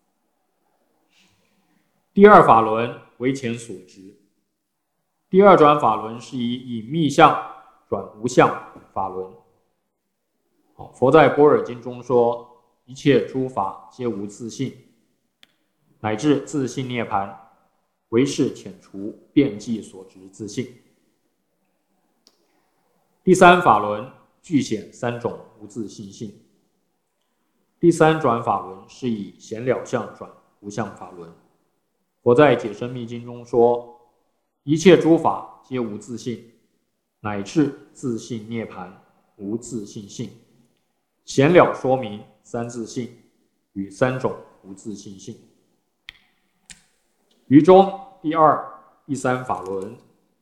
第二法轮为前所知，第二转法轮是以密相转无相法轮。佛在般若经中说，一切诸法皆无自性，乃至自性涅槃，唯是遣除遍计所执自性。第三法轮具显三种无自性性。第三转法轮是以显了相转无相法轮。佛在解深密经中说，一切诸法皆无自性，乃至自性涅槃，无自性性。显了说明三自性与三种无自性性。于中第二、第三法轮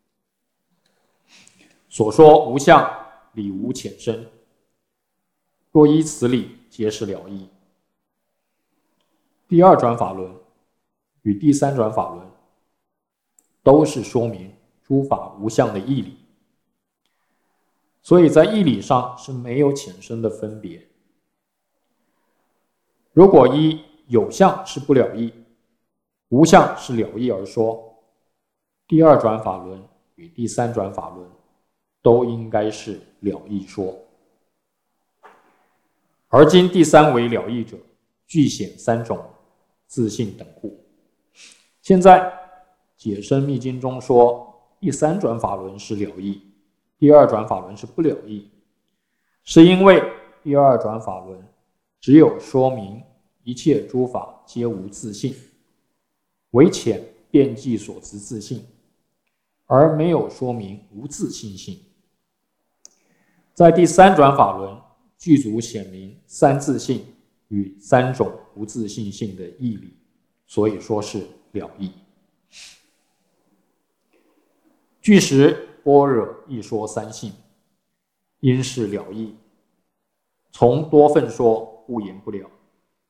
所说无相理无浅深，若依此理，皆是了义。第二转法轮与第三转法轮都是说明诸法无相的义理，所以在义理上是没有浅深的分别。如果依有相是不了义，无相是了义而说，第二转法轮与第三转法轮都应该是了义说。而今第三为了义者，具显三种自性等故。现在解深密经中说，第三转法轮是了义，第二转法轮是不了义，是因为第二转法轮只有说明一切诸法皆无自性，唯浅遍计所执自性，而没有说明无自性性。在第三转法轮具足显明三自性与三种无自性性的义理，所以说是了义。据实般若亦说三性，因是了义，从多分说，不言不了。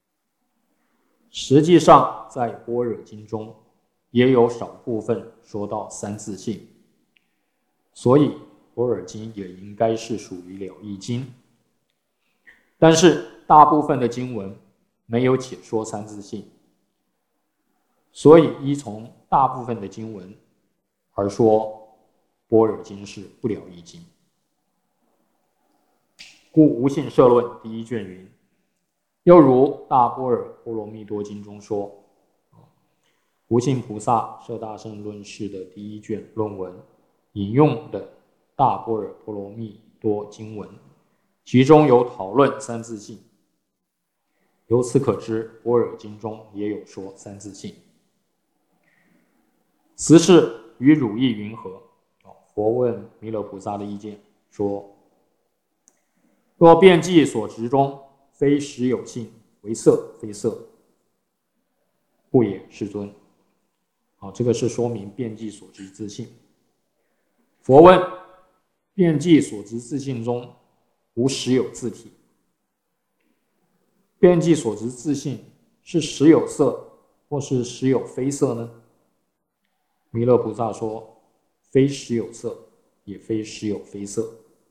实际上在般若经中也有少部分说到三自性，所以般若经也应该是属于了义经。但是大部分的经文没有解说三自性，所以依从大部分的经文而说般若经是不了义经。故无性摄论第一卷云，又如大般若波罗蜜多经中说，无性菩萨摄大乘论释的第一卷论文引用的大般若波罗蜜多经文，其中有讨论三自性。由此可知，般若经中也有说三自性。此事与汝意云何？佛问弥勒菩萨的意见说，若遍计所执中非实有性，为色非色，不也，世尊。这个是说明遍计所执自性。佛问，遍计所执自性中无实有自体，遍计所执自性是实有色或是实有非色呢？弥勒菩萨说，非实有色，也非实有非色。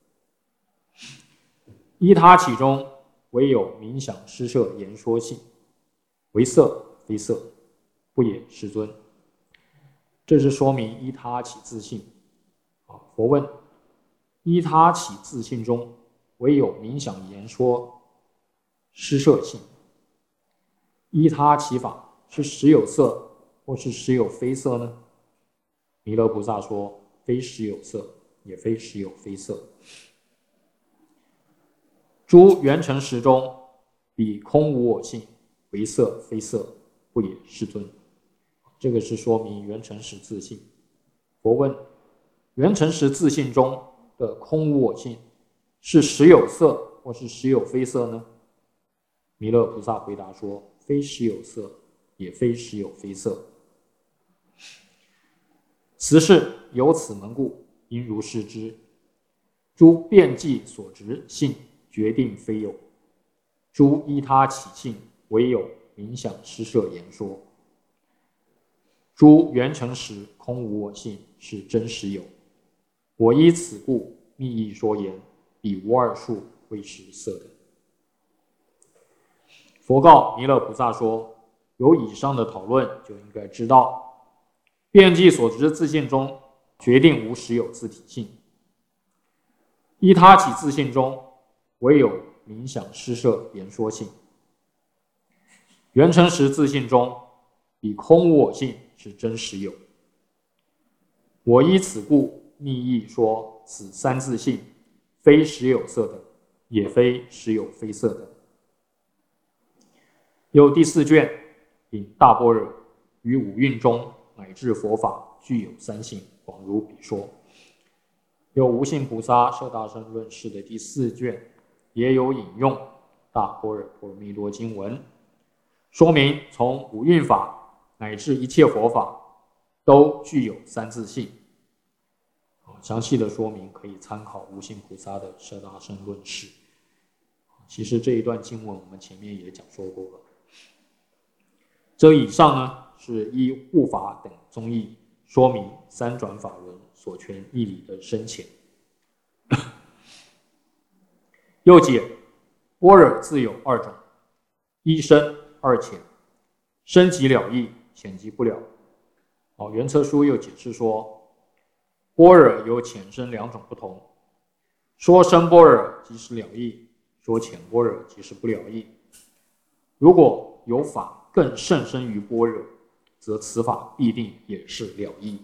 依他起中唯有冥想施设言说性，为色非色，不也，世尊。这是说明依他起自性。佛问，依他起自性中唯有冥想言说施设性，依他起法是实有色或是实有非色呢？弥勒菩萨说，非实有色，也非实有非色。诸圆成实中，彼空无我性，为色非色，不也，世尊。这个是说明圆成实自性。佛问，圆成实自性中的空无我性是实有色或是实有非色呢？ 弥勒菩萨回答说：非实有色，也非实有非色。此事有此门故，应如是之。诸遍计所执性，决定非有；诸依他起性，唯有冥想施设言说。诸缘成实，空无我性，是真实有。我依此故，密意说言，彼无二数，谓实色等。佛告弥勒菩萨说：有以上的讨论，就应该知道，遍计所执自性中，决定无实有自体性；依他起自性中，唯有冥想施设言说性。缘成实自性中，彼空无我性，是真实有。我依此故，密意说此三自性，非实有色等，也非实有非色等。有第四卷，引大般若于五蕴中乃至佛法具有三性，广如彼说。有无性菩萨摄大乘论释的第四卷，也有引用大般若波罗蜜多经文，说明从五蕴法乃至一切佛法都具有三自性。详细的说明可以参考无性菩萨的摄大乘论释。其实这一段经文我们前面也讲说过了。这以上呢，是依护法等宗义说明三转法轮所权义理的深浅。又解般若自有二种，一深二浅，深即了义，浅即不了。圆车书又解释说，般若有浅深两种不同，说深般若即是了义，说浅般若即是不了义。如果有法更甚深于般若，则此法必定也是了义。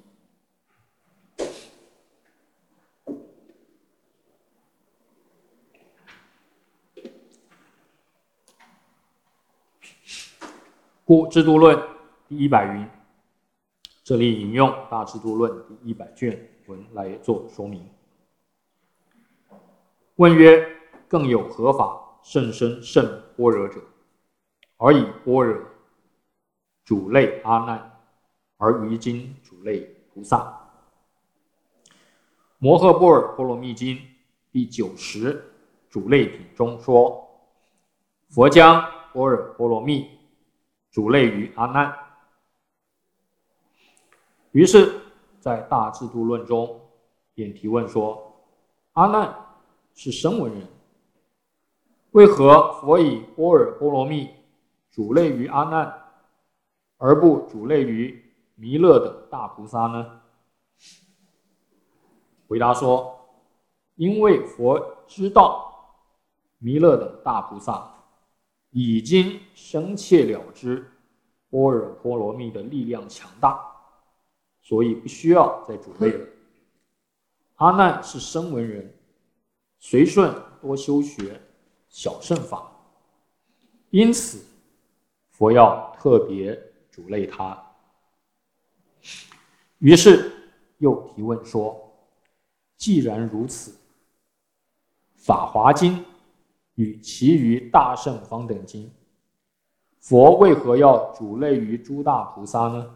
故制度论第100云，这里引用大制度论第100卷文来做说明。问曰：更有何法甚深胜般若者？而以般若主类阿难，而于今主类菩萨。摩诃般若波罗蜜经第90主类品中说，佛将般若波罗蜜主类于阿难。于是在大制度论中便提问说，阿难是声闻人，为何佛以般若波罗蜜主类于阿难，而不主类于弥勒等大菩萨呢？回答说，因为佛知道弥勒等大菩萨已经深切了知般若波罗蜜的力量强大，所以不需要再主类了。阿难是声闻人，随顺多修学小乘法，因此佛要特别主类他。于是又提问说，既然如此，法华经与其余大乘方等经，佛为何要主类于诸大菩萨呢？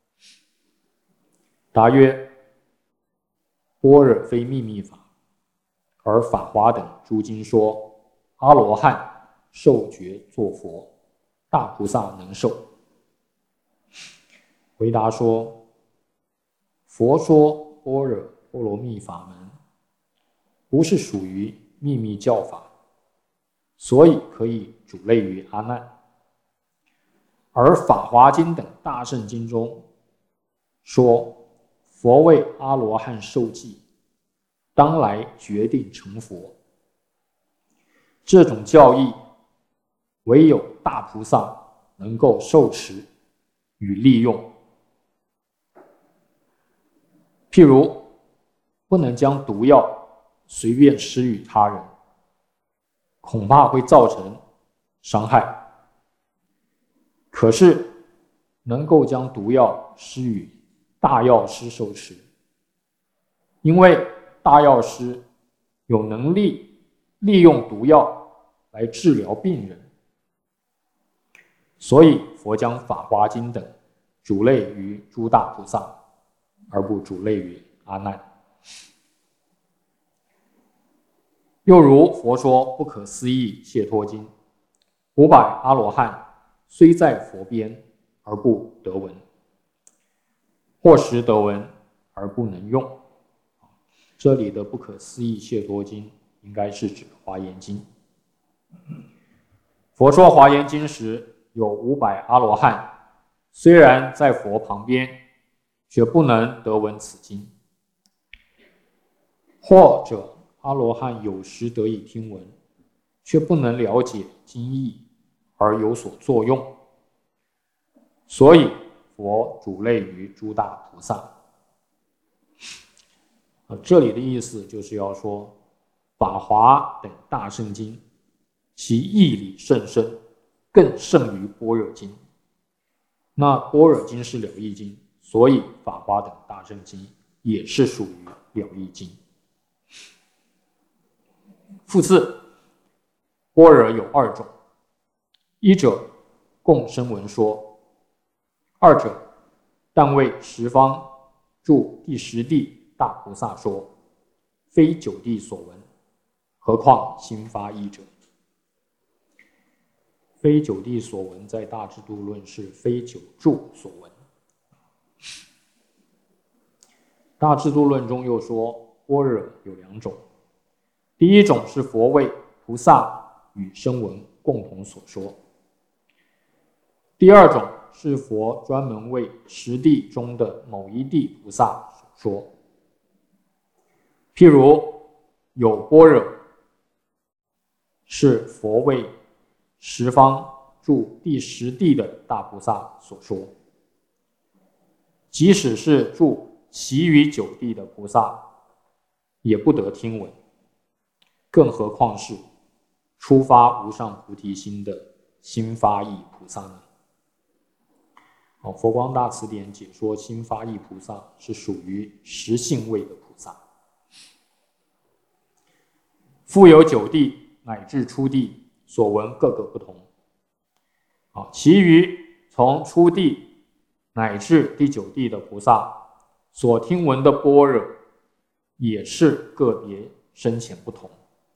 答曰：般若非秘密法，而法华等诸经说，阿罗汉受觉作佛，大菩萨能受。回答说，佛说般若波罗蜜法门不是属于秘密教法，所以可以主类于阿难。而法华经等大乘经中说，佛为阿罗汉受记，当来决定成佛。这种教义唯有大菩萨能够受持与利用。譬如不能将毒药随便施予他人，恐怕会造成伤害。可是能够将毒药施予大药师受持，因为大药师有能力利用毒药来治疗病人， 所以佛将《法华经》等主类于诸大菩萨，而不主类于阿难。又如佛说不可思议解脱经，500阿罗汉虽在佛边而不得闻，或时得闻而不能用。这里的不可思议解脱经应该是指华严经。佛说华严经时，有500阿罗汉虽然在佛旁边，却不能得闻此经，或者阿罗汉有时得以听闻，却不能了解经义而有所作用，所以佛主类于诸大菩萨。这里的意思就是要说，法华等大圣经，其义理甚深，更胜于般若经。那般若经是了义经，所以法华等大圣经也是属于了义经。复次，般若有2种，一者共声闻说，二者但为十方住第10地大菩萨说，非9地所闻，何况新发义者。非9地所闻，在大智度论是非9住所闻。大智度论中又说，般若有2种，第一种是佛为菩萨与声闻共同所说，第二种是佛专门为10地中的某一地菩萨所说。譬如有般若，是佛为十方住第10地的大菩萨所说，即使是住其余9地的菩萨也不得听闻，更何况是初发无上菩提心的新发意菩萨呢？佛光大辞典解说，新发意菩萨是属于实性位的菩萨。复有9地乃至初地所闻各个不同，其余从初地乃至第9地的菩萨所听闻的般若，也是个别深浅不同。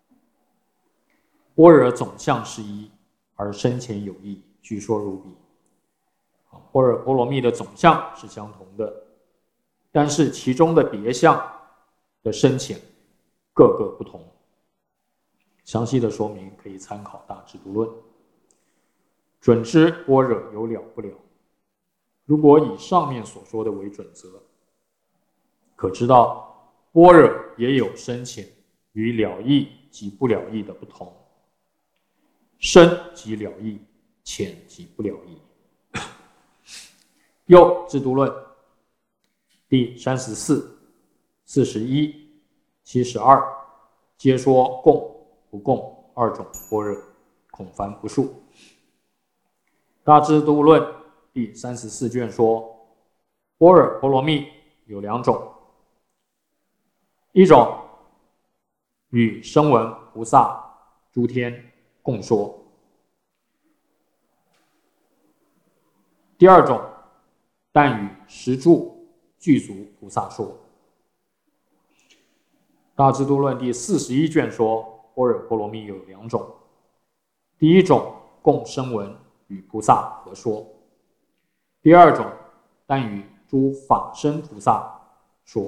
般若总相是一，而深浅有异，据说如彼。般若波罗蜜的总相是相同的，但是其中的别相的深浅各个不同。详细的说明可以参考大智度论。准知般若有了不了，如果以上面所说的为准则，可知道般若也有深浅与了义及不了义的不同，深即了义，浅即不了义。又智度论第34、41、72皆说共不共2种般若，孔凡不述。大智度论第34卷说，般若波罗蜜有2种，一种与声闻菩萨诸天共说，第二种但与10住具足菩萨说。大智度论第41卷说，般若波罗蜜有2种，第一种共声闻与菩萨合说，第二种但与诸法身菩萨说。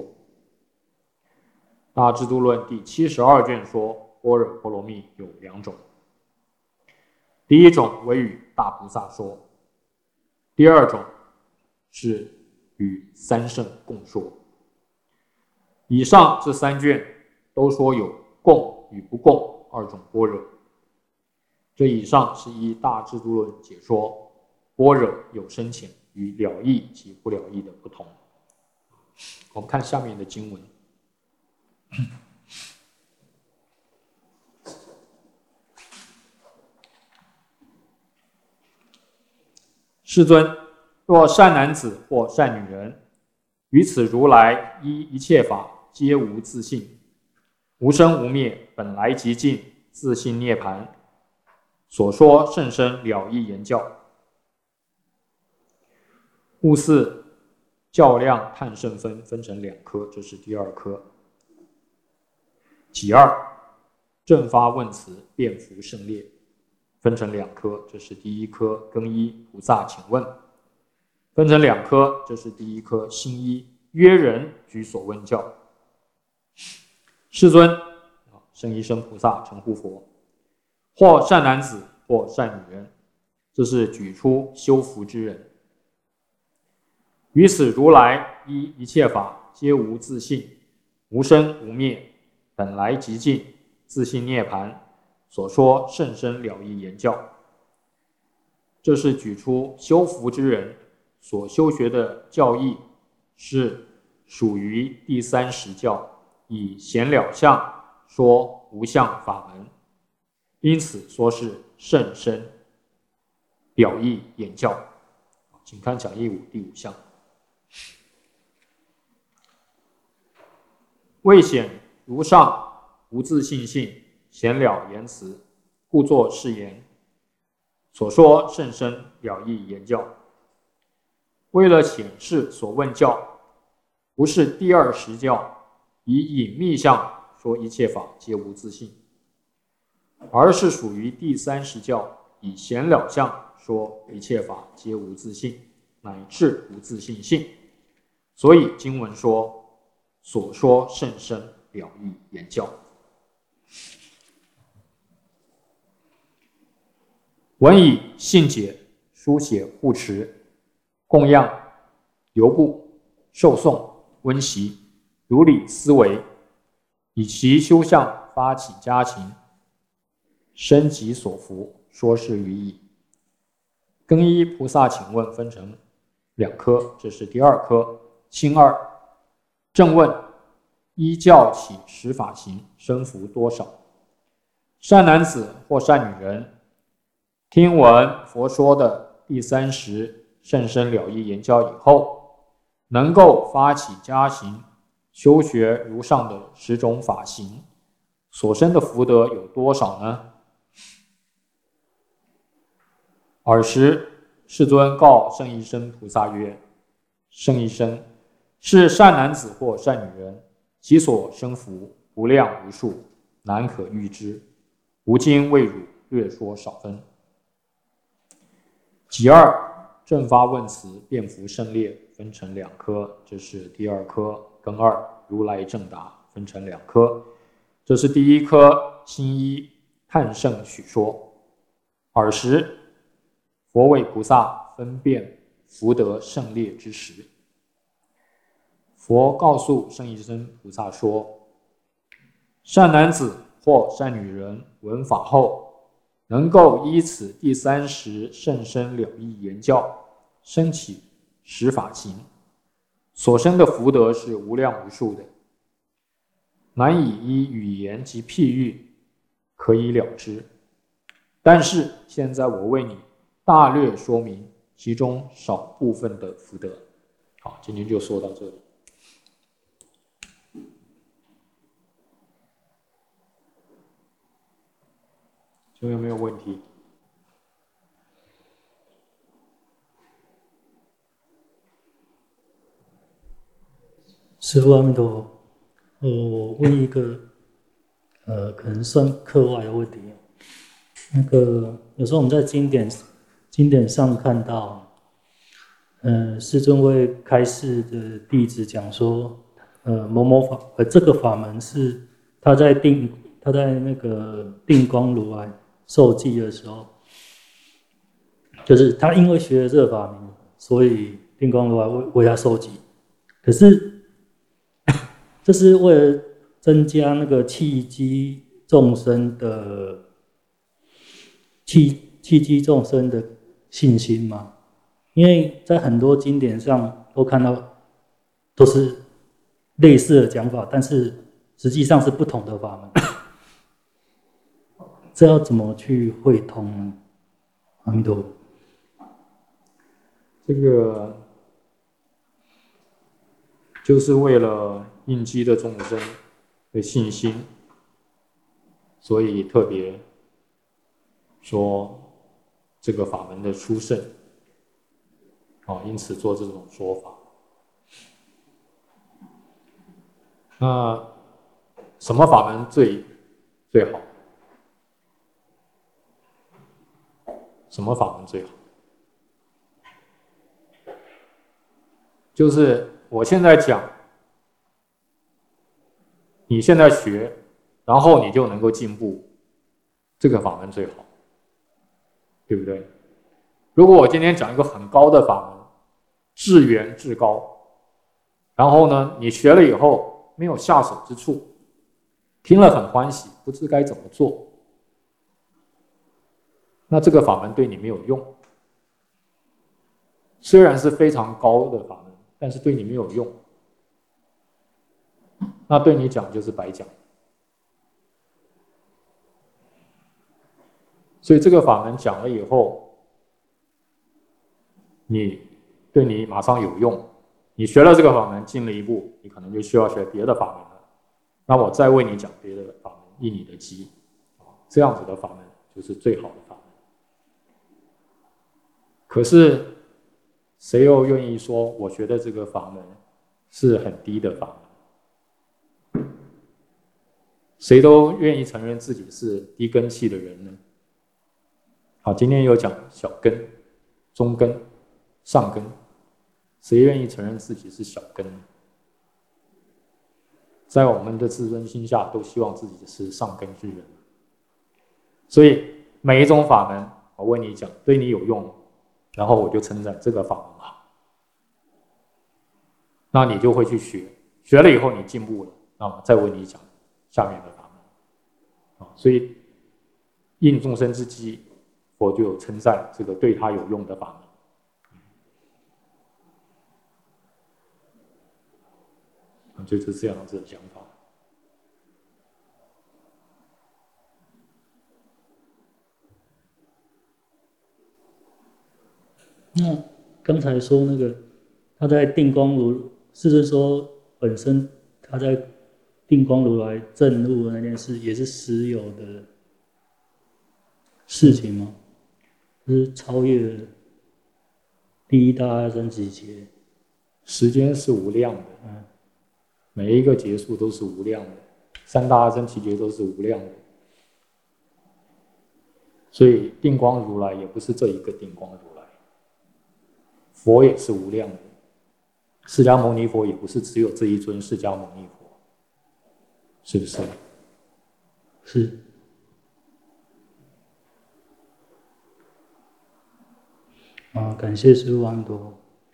大智度论第72卷说，般若波罗蜜有2种，第一种为与大菩萨说，第二种是与三圣共说。以上这3卷都说有共与不共2种般若。这以上是依大智度论解说般若有深浅与了义及不了义的不同。我们看下面的经文。世尊，若善男子或善女人，于此如来依一切法皆无自性，无生无灭，本来极尽，自性涅槃，所说甚深了义言教， 物四较量碳胜分分成2科，这是第2科。己二正发问辞辩服胜劣分成2科，这是第1科。更一菩萨请问分成2科，这是第1科。辛一约人举所问教。世尊，圣一生菩萨称呼佛，或善男子，或善女人，这是举出修福之人。于此如来依一切法皆无自性，无生无灭，本来极尽，自性涅槃，所说甚深了义言教。这是举出修福之人所修学的教义是属于第30教，以显了相说无相法门，因此说是甚深了义言教。请看讲义5第5项。未显如上无自性性，显了言辞，故作是言，所说甚深了义言教。为了显示所问教不是第20教以隐秘相说一切法皆无自性，而是属于第30教以显了相说一切法皆无自性，乃至无自性性。所以经文说所说甚深了义言教。文以信解书写护持供养流布受诵温习如理思维，以其修相发起家情，身己所服，说是于矣。更一菩萨请问分成2科，这是第2科。辛二正问依教起十法行身服多少。善男子或善女人听闻佛说的第30甚深了义言教以后，能够发起家行，修学如上的10种法行，所生的福德有多少呢？尔时世尊告圣一生菩萨曰：圣一生，是善男子或善女人，其所生福无量无数，难可喻之。吾今为汝略说少分。己二正发问辞辩服胜劣分成2科，这是第2科。更二如来正答分成2科，这是第1科。辛一探胜许说。尔时佛为菩萨分辨福德胜劣之时，佛告诉圣一生菩萨说：善男子或善女人闻法后，能够依此第30甚深了义言教升起十法行，所生的福德是无量无数的，难以依语言及譬喻可以了之。但是现在我为你大略说明其中少部分的福德。好，今天就说到这里。就有没有问题？ 师父阿弥陀佛，我问一个可能算课外的问题。那个有时候我们在经典上看到，世尊为开示的弟子讲说，某某法，这个法门是他在那个定光如来受记的时候，就是他因为学了这个法门，所以定光如来为他受记。可是这是为了增加那个契机众生的信心嘛？因为在很多经典上都看到都是类似的讲法，但是实际上是不同的法门。这要怎么去会通呢？阿弥陀佛。 这个就是为了应机的众生的信心，所以特别说这个法门的殊胜。 因此做这种说法。那什么法门最好？什么法门最好？就是我现在讲，你现在学，然后你就能够进步，这个法门最好，对不对？如果我今天讲一个很高的法门，至圆至高，然后呢，你学了以后没有下手之处，听了很欢喜，不知该怎么做，那这个法门对你没有用。虽然是非常高的法门，但是对你没有用，那对你讲就是白讲。所以这个法门讲了以后，对你马上有用。你学了这个法门，进了一步，你可能就需要学别的法门了。那我再为你讲别的法门，应你的机。这样子的法门就是最好的法门。可是谁又愿意说我学的这个法门是很低的法门？谁都愿意承认自己是低根器的人呢？好，今天有讲小根、中根、上根，谁愿意承认自己是小根呢？在我们的自尊心下，都希望自己是上根之人。所以每一种法门，我为你讲，对你有用，然后我就称赞这个法门好，那你就会去学，学了以后你进步了，那么再为你讲下面的法门。所以应众生之机，佛就有称赞这个对他有用的法门，就是这样子的想法。 那刚才说那个他在定光如，是说本身他在定光如来证悟的那件事，也是实有的事情吗？就是超越了第一大阿僧祇劫。 时间是无量的，每一个结束都是无量的，三大阿僧祇劫都是无量的，所以定光如来也不是这一个定光如来，佛也是无量的，释迦牟尼佛也不是只有这一尊释迦牟尼佛，是不是？ 是。感谢师父阿弥陀佛。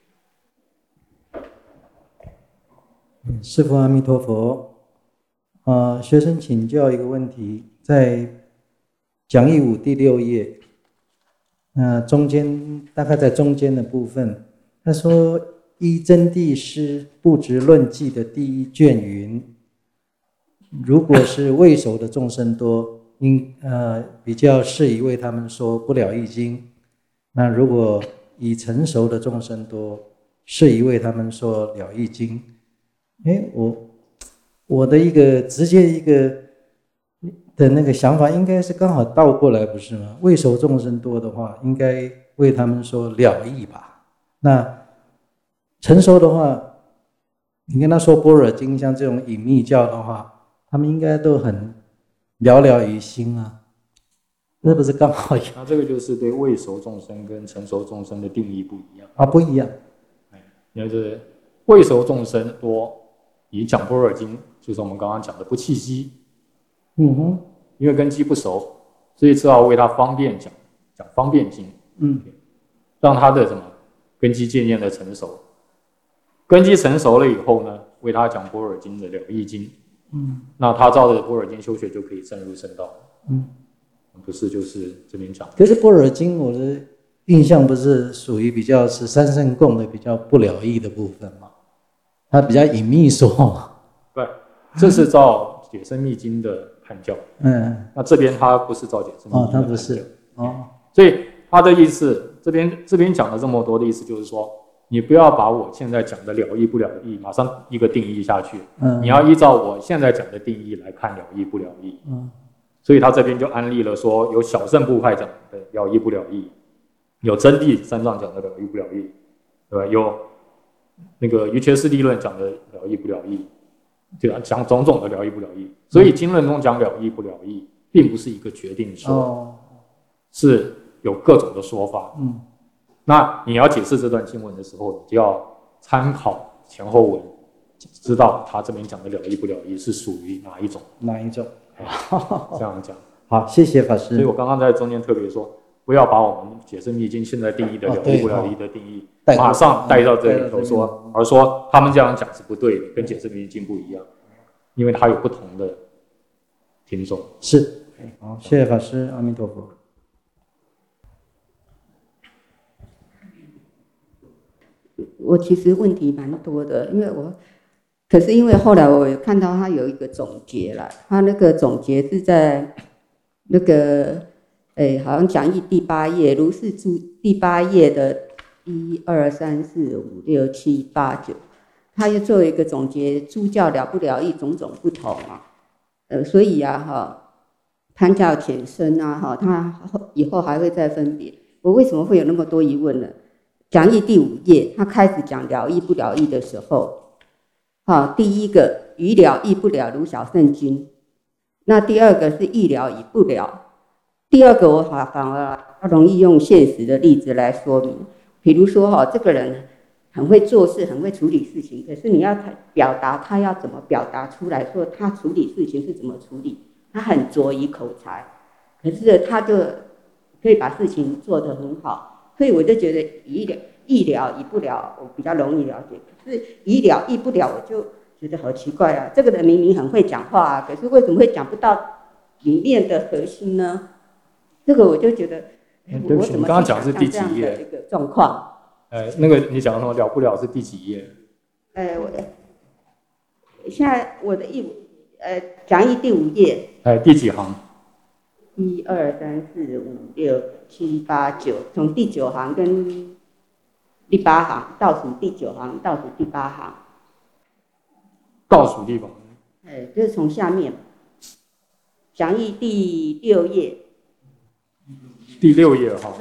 师父阿弥陀佛。学生请教一个问题，在讲义5第6页，中间大概在中间的部分，他说依真谛师不执论记的第1卷云，如果是未熟的众生多，比较适宜为他们说不了义经。那如果已成熟的众生多，适宜为他们说了义经。我的一个直接一个的那个想法，应该是刚好倒过来，不是吗？未熟众生多的话，应该为他们说了义吧。那成熟的话，你跟他说般若经，像这种隐密教的话，他们应该都很了了于心啊。是不是刚好？ 那这个就是对未熟众生跟成熟众生的定义不一样啊，不一样。 就是未熟众生多，以讲般若经，就是我们刚刚讲的不契机。因为根基不熟，所以只好为他方便讲方便经。让他的什么根基渐渐的成熟。根基成熟了以后呢，为他讲般若经的了义经。那他照着般若经修学就可以证入圣道。不是，就是这边讲。 可是般若经，我的印象不是属于比较是三圣共的比较不了义的部分吗？它比较隐秘说。 对，这是照解深密经的判教。那这边他不是照解深密经的判教。 他不是。 所以他的意思，这边讲了这么多的意思，就是说，你不要把我现在讲的了义不了义马上一个定义下去。你要依照我现在讲的定义来看了义不了义。所以他这边就安利了说，有小乘部派讲的了义不了义，有真谛三藏讲的了义不了义， 对吧？有那个瑜伽师地论讲的了义不了义，对吧？讲种种的了义不了义，所以经论中讲了义不了义，并不是一个决定说，是有各种的说法。那你要解释这段经文的时候，你就要参考前后文，知道他这边讲的了义不了义是属于哪一种。这样讲。 好，谢谢法师。 所以我刚刚在中间特别说，不要把我们解释密经现在定义的了义不了义的定义，马上带到这里头说，而说他们这样讲是不对的，跟解释密经不一样，因为它有不同的听众。 是，好，谢谢法师，阿弥陀佛。 我其实问题蛮多的，可是因为后来我有看到他有一个总结了，他那个总结是在那个好像讲义第8页，如是诸第8页的1、2、3、4、5、6、7、8、9，他又做一个总结，诸教了不了义种种不同啊，所以啊贪教浅深啊他以后还会再分别。我为什么会有那么多疑问呢？讲义第5页，他开始讲了义不了义的时候，第一个于了义不了如小圣经，那第二个是义了义不了。第二个我反而容易用现实的例子来说明，比如说这个人很会做事，很会处理事情，可是你要表达他要怎么表达出来，说他处理事情是怎么处理，他很着于口才，可是他就可以把事情做得很好，所以我就觉得义了义不了我比较容易了解，可是义了义不了我就觉得好奇怪啊，这个人明明很会讲话啊，可是为什么会讲不到里面的核心呢？这个我就觉得， 对不起，你刚刚讲的是第几页？ 这个状况。 那个你讲的什么了不了是第几页？ 现在我的讲义第5页。 第几行 ？1、2、3、4、5、6、7、8、9，从第9行跟第8行倒数第9行，倒数第8行。 倒数地方。 就是从下面。讲义第6页。 第6页哈。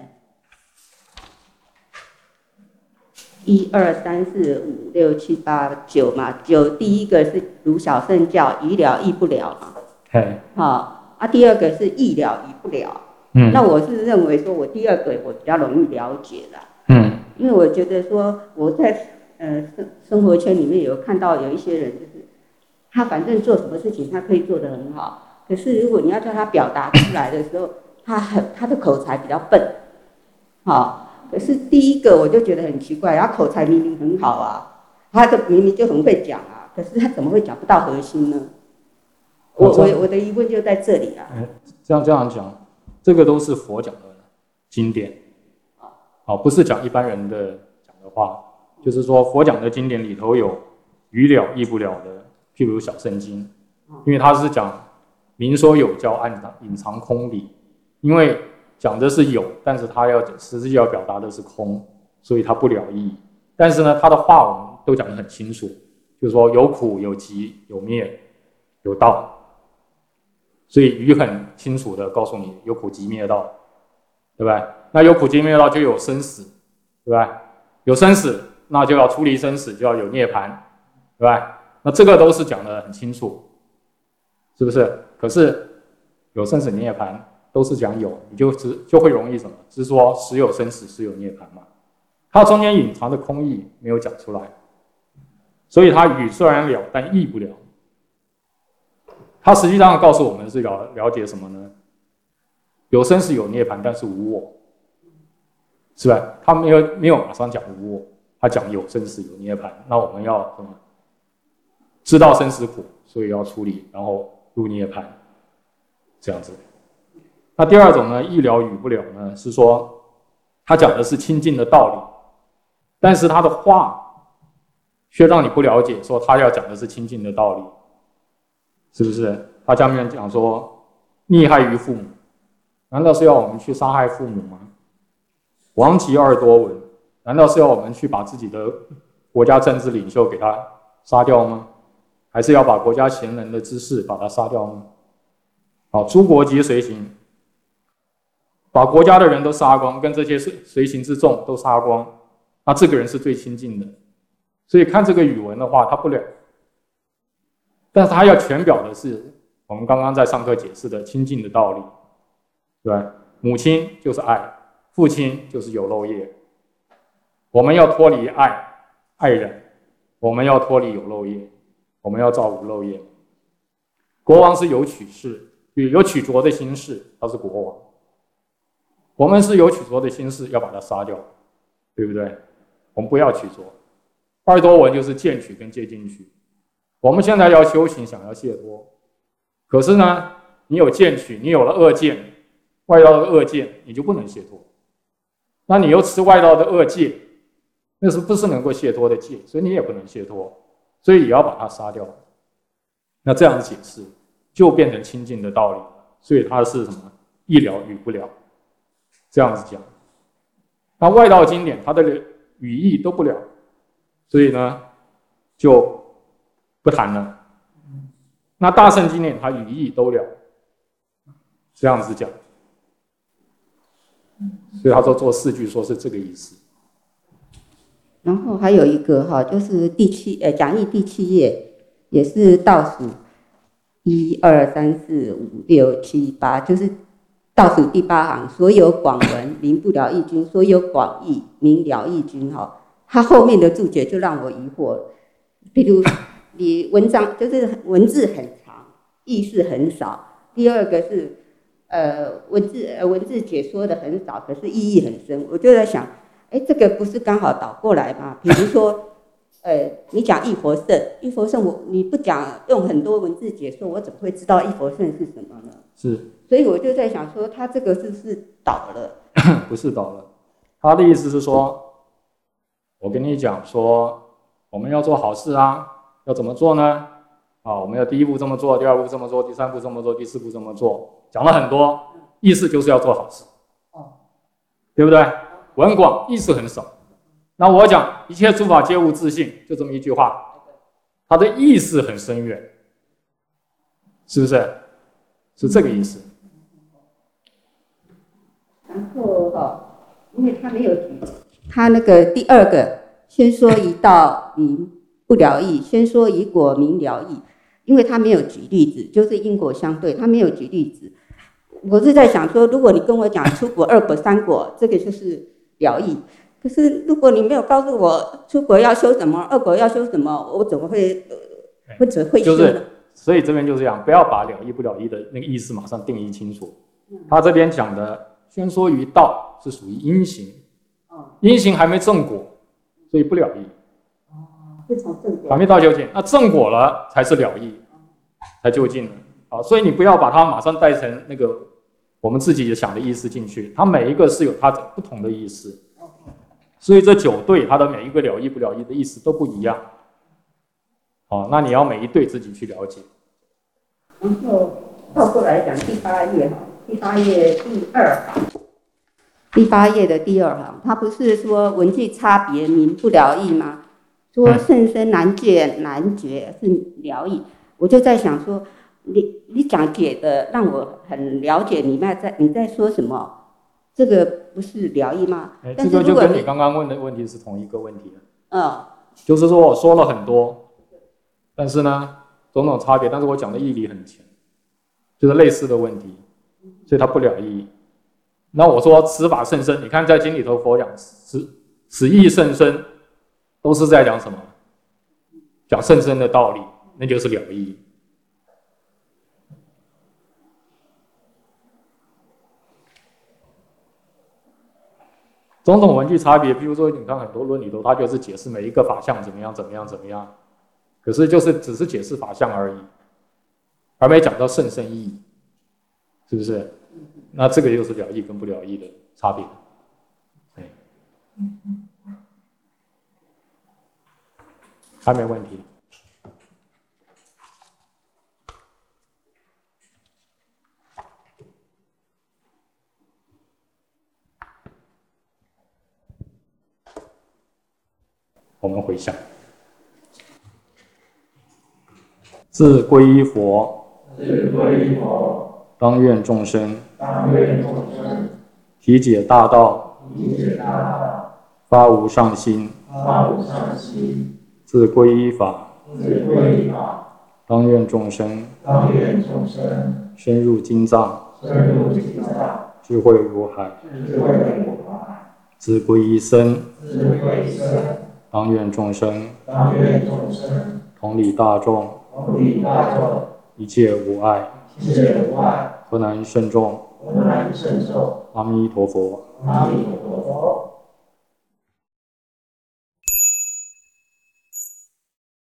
1、2、3、4、5、6、7、8、9嘛，9第一个是如小圣教，于了义不了嘛。第二个是义了义不了。那我是认为说我第二个我比较容易了解啦。因为我觉得说我在生活圈里面有看到有一些人，就是他反正做什么事情他可以做得很好，可是如果你要叫他表达出来的时候，他的口才比较笨，可是第一个我就觉得很奇怪，他口才明明很好啊，他明明就很会讲啊，可是他怎么会讲不到核心呢？我的疑问就在这里啊。 这样讲，这个都是佛讲的经典，不是讲一般人的讲的话，就是说佛讲的经典里头有于了义不了的，譬如小圣经，因为他是讲明说有教，暗隐藏空理，因为讲的是有，但是他实际要表达的是空，所以他不了义。但是呢，他的话我们都讲得很清楚，就是说有苦有集有灭有道，所以于很清楚的告诉你有苦集灭道，对吧？那有苦集灭道就有生死，对吧？有生死，那就要出离生死，就要有涅槃，对吧？那这个都是讲得很清楚，是不是？可是有生死涅槃都是讲有，你就会容易什么？是说时有生死，时有涅槃嘛。它中间隐藏的空义没有讲出来，所以它语虽然了，但义不了。它实际上告诉我们是了解什么呢？有生死有涅槃，但是无我，是吧？他没有马上讲无我，他讲有生死有涅槃。那我们要什么？知道生死苦，所以要处理，然后入涅槃，这样子。那第二种呢，义了语不了呢，是说他讲的是清净的道理，但是他的话却让你不了解，说他要讲的是清净的道理，是不是？他下面讲说逆害于父母，难道是要我们去杀害父母吗？亡其耳朵闻，难道是要我们去把自己的国家政治领袖给他杀掉吗？还是要把国家贤能的知识把他杀掉吗？好，诸国皆随行，把国家的人都杀光，跟这些随行之众都杀光， 那这个人是最亲近的。所以看这个语文的话，他不了，但是他要全表的是我们刚刚在上课解释的亲近的道理，对吧？母亲就是爱，父亲就是有漏业，我们要脱离爱人，我们要脱离有漏业，我们要造无漏业。国王是有取士，有取着的心事，他是国王。我们是有取着的心事，要把他杀掉，对不对？我们不要取着。二多闻就是见取跟戒禁取。我们现在要修行，想要解脱，可是呢，你有见取，你有了恶见，外道的恶见，你就不能解脱。那你又持外道的恶戒，那是不是能够解脱的戒？所以你也不能解脱，所以也要把它杀掉。那这样解释就变成清净的道理了。所以它是什么？一了与不了，这样子讲。那外道经典它的语义都不了，所以呢就不谈了。那大乘经典它语义都了，这样子讲。所以他说做4句说是这个意思。 然后还有一个哈，就是讲义第7页，也是倒数1、2、3、4、5、6、7、8，就是倒数第8行，所有广文名不了义经，所有广义名了义经哈。它后面的注解就让我疑惑了，比如你文章就是文字很长，意思很少；第二个是文字解说的很少，可是意义很深。我就在想，这个不是刚好倒过来吗？比如说，你讲一佛圣，你不讲用很多文字解说，我怎么会知道一佛圣是什么呢？ 是， 所以我就在想说，他这个是不是倒了？ 不是倒了，他的意思是说，我跟你讲说，我们要做好事啊，要怎么做呢？我们要第1步这么做，第2步这么做，第3步这么做，第4步这么做，讲了很多，意思就是要做好事，对不对？文广，意思很少。那我讲一切诸法皆无自性，就这么一句话，它的意思很深远，是不是？是这个意思。 然后因为他没有举，他那个第2个，先说一道名不了义，先说一果名了义，因为他没有举例子，就是因果相对，他没有举例子。我是在想说，如果你跟我讲出果、2果、3果，这个就是了义。可是如果你没有告诉我出果要修什么，2果要修什么，我怎么会修呢？ 所以这边就是这样，不要把了义不了义的那个意思马上定义清楚。他这边讲的先说于道是属于因行，因行还没正果，所以不了义。 是从正果还没到究竟，那正果了才是了义，才究竟了。所以你不要把它马上带成那个我们自己想的意思进去，它每一个是有它不同的意思。所以这9对它的每一个了义不了义的意思都不一样。那你要每一对自己去了解。 然后倒过来讲第8页第8页第2行，第8页的第2行，它不是说文句差别名不了义吗？说甚深难见难觉是了义，我就在想说，你讲解的让我很了解你在说什么。这个不是了义吗？ 这个就跟你刚刚问的问题是同一个问题了。 就是说我说了很多，但是呢，种种差别，但是我讲的义理很浅，就是类似的问题，所以它不了义。那我说此法甚深，你看在经里头佛讲此义甚深，都是在讲什么？讲甚深的道理，那就是了义。种种文句差别，比如说你看很多论里头，它就是解释每一个法相怎么样怎么样怎么样，可是只是解释法相而已，而没讲到甚深义，是不是？那这个就是了义跟不了义的差别。还没问题。我们回想，自皈依佛，当愿众生，体解大道， 发无上心，自皈依法，当愿众生深入经藏，智慧如海，自皈依僧，当愿众生同理大众，一切无碍，河南慎重，阿弥陀佛。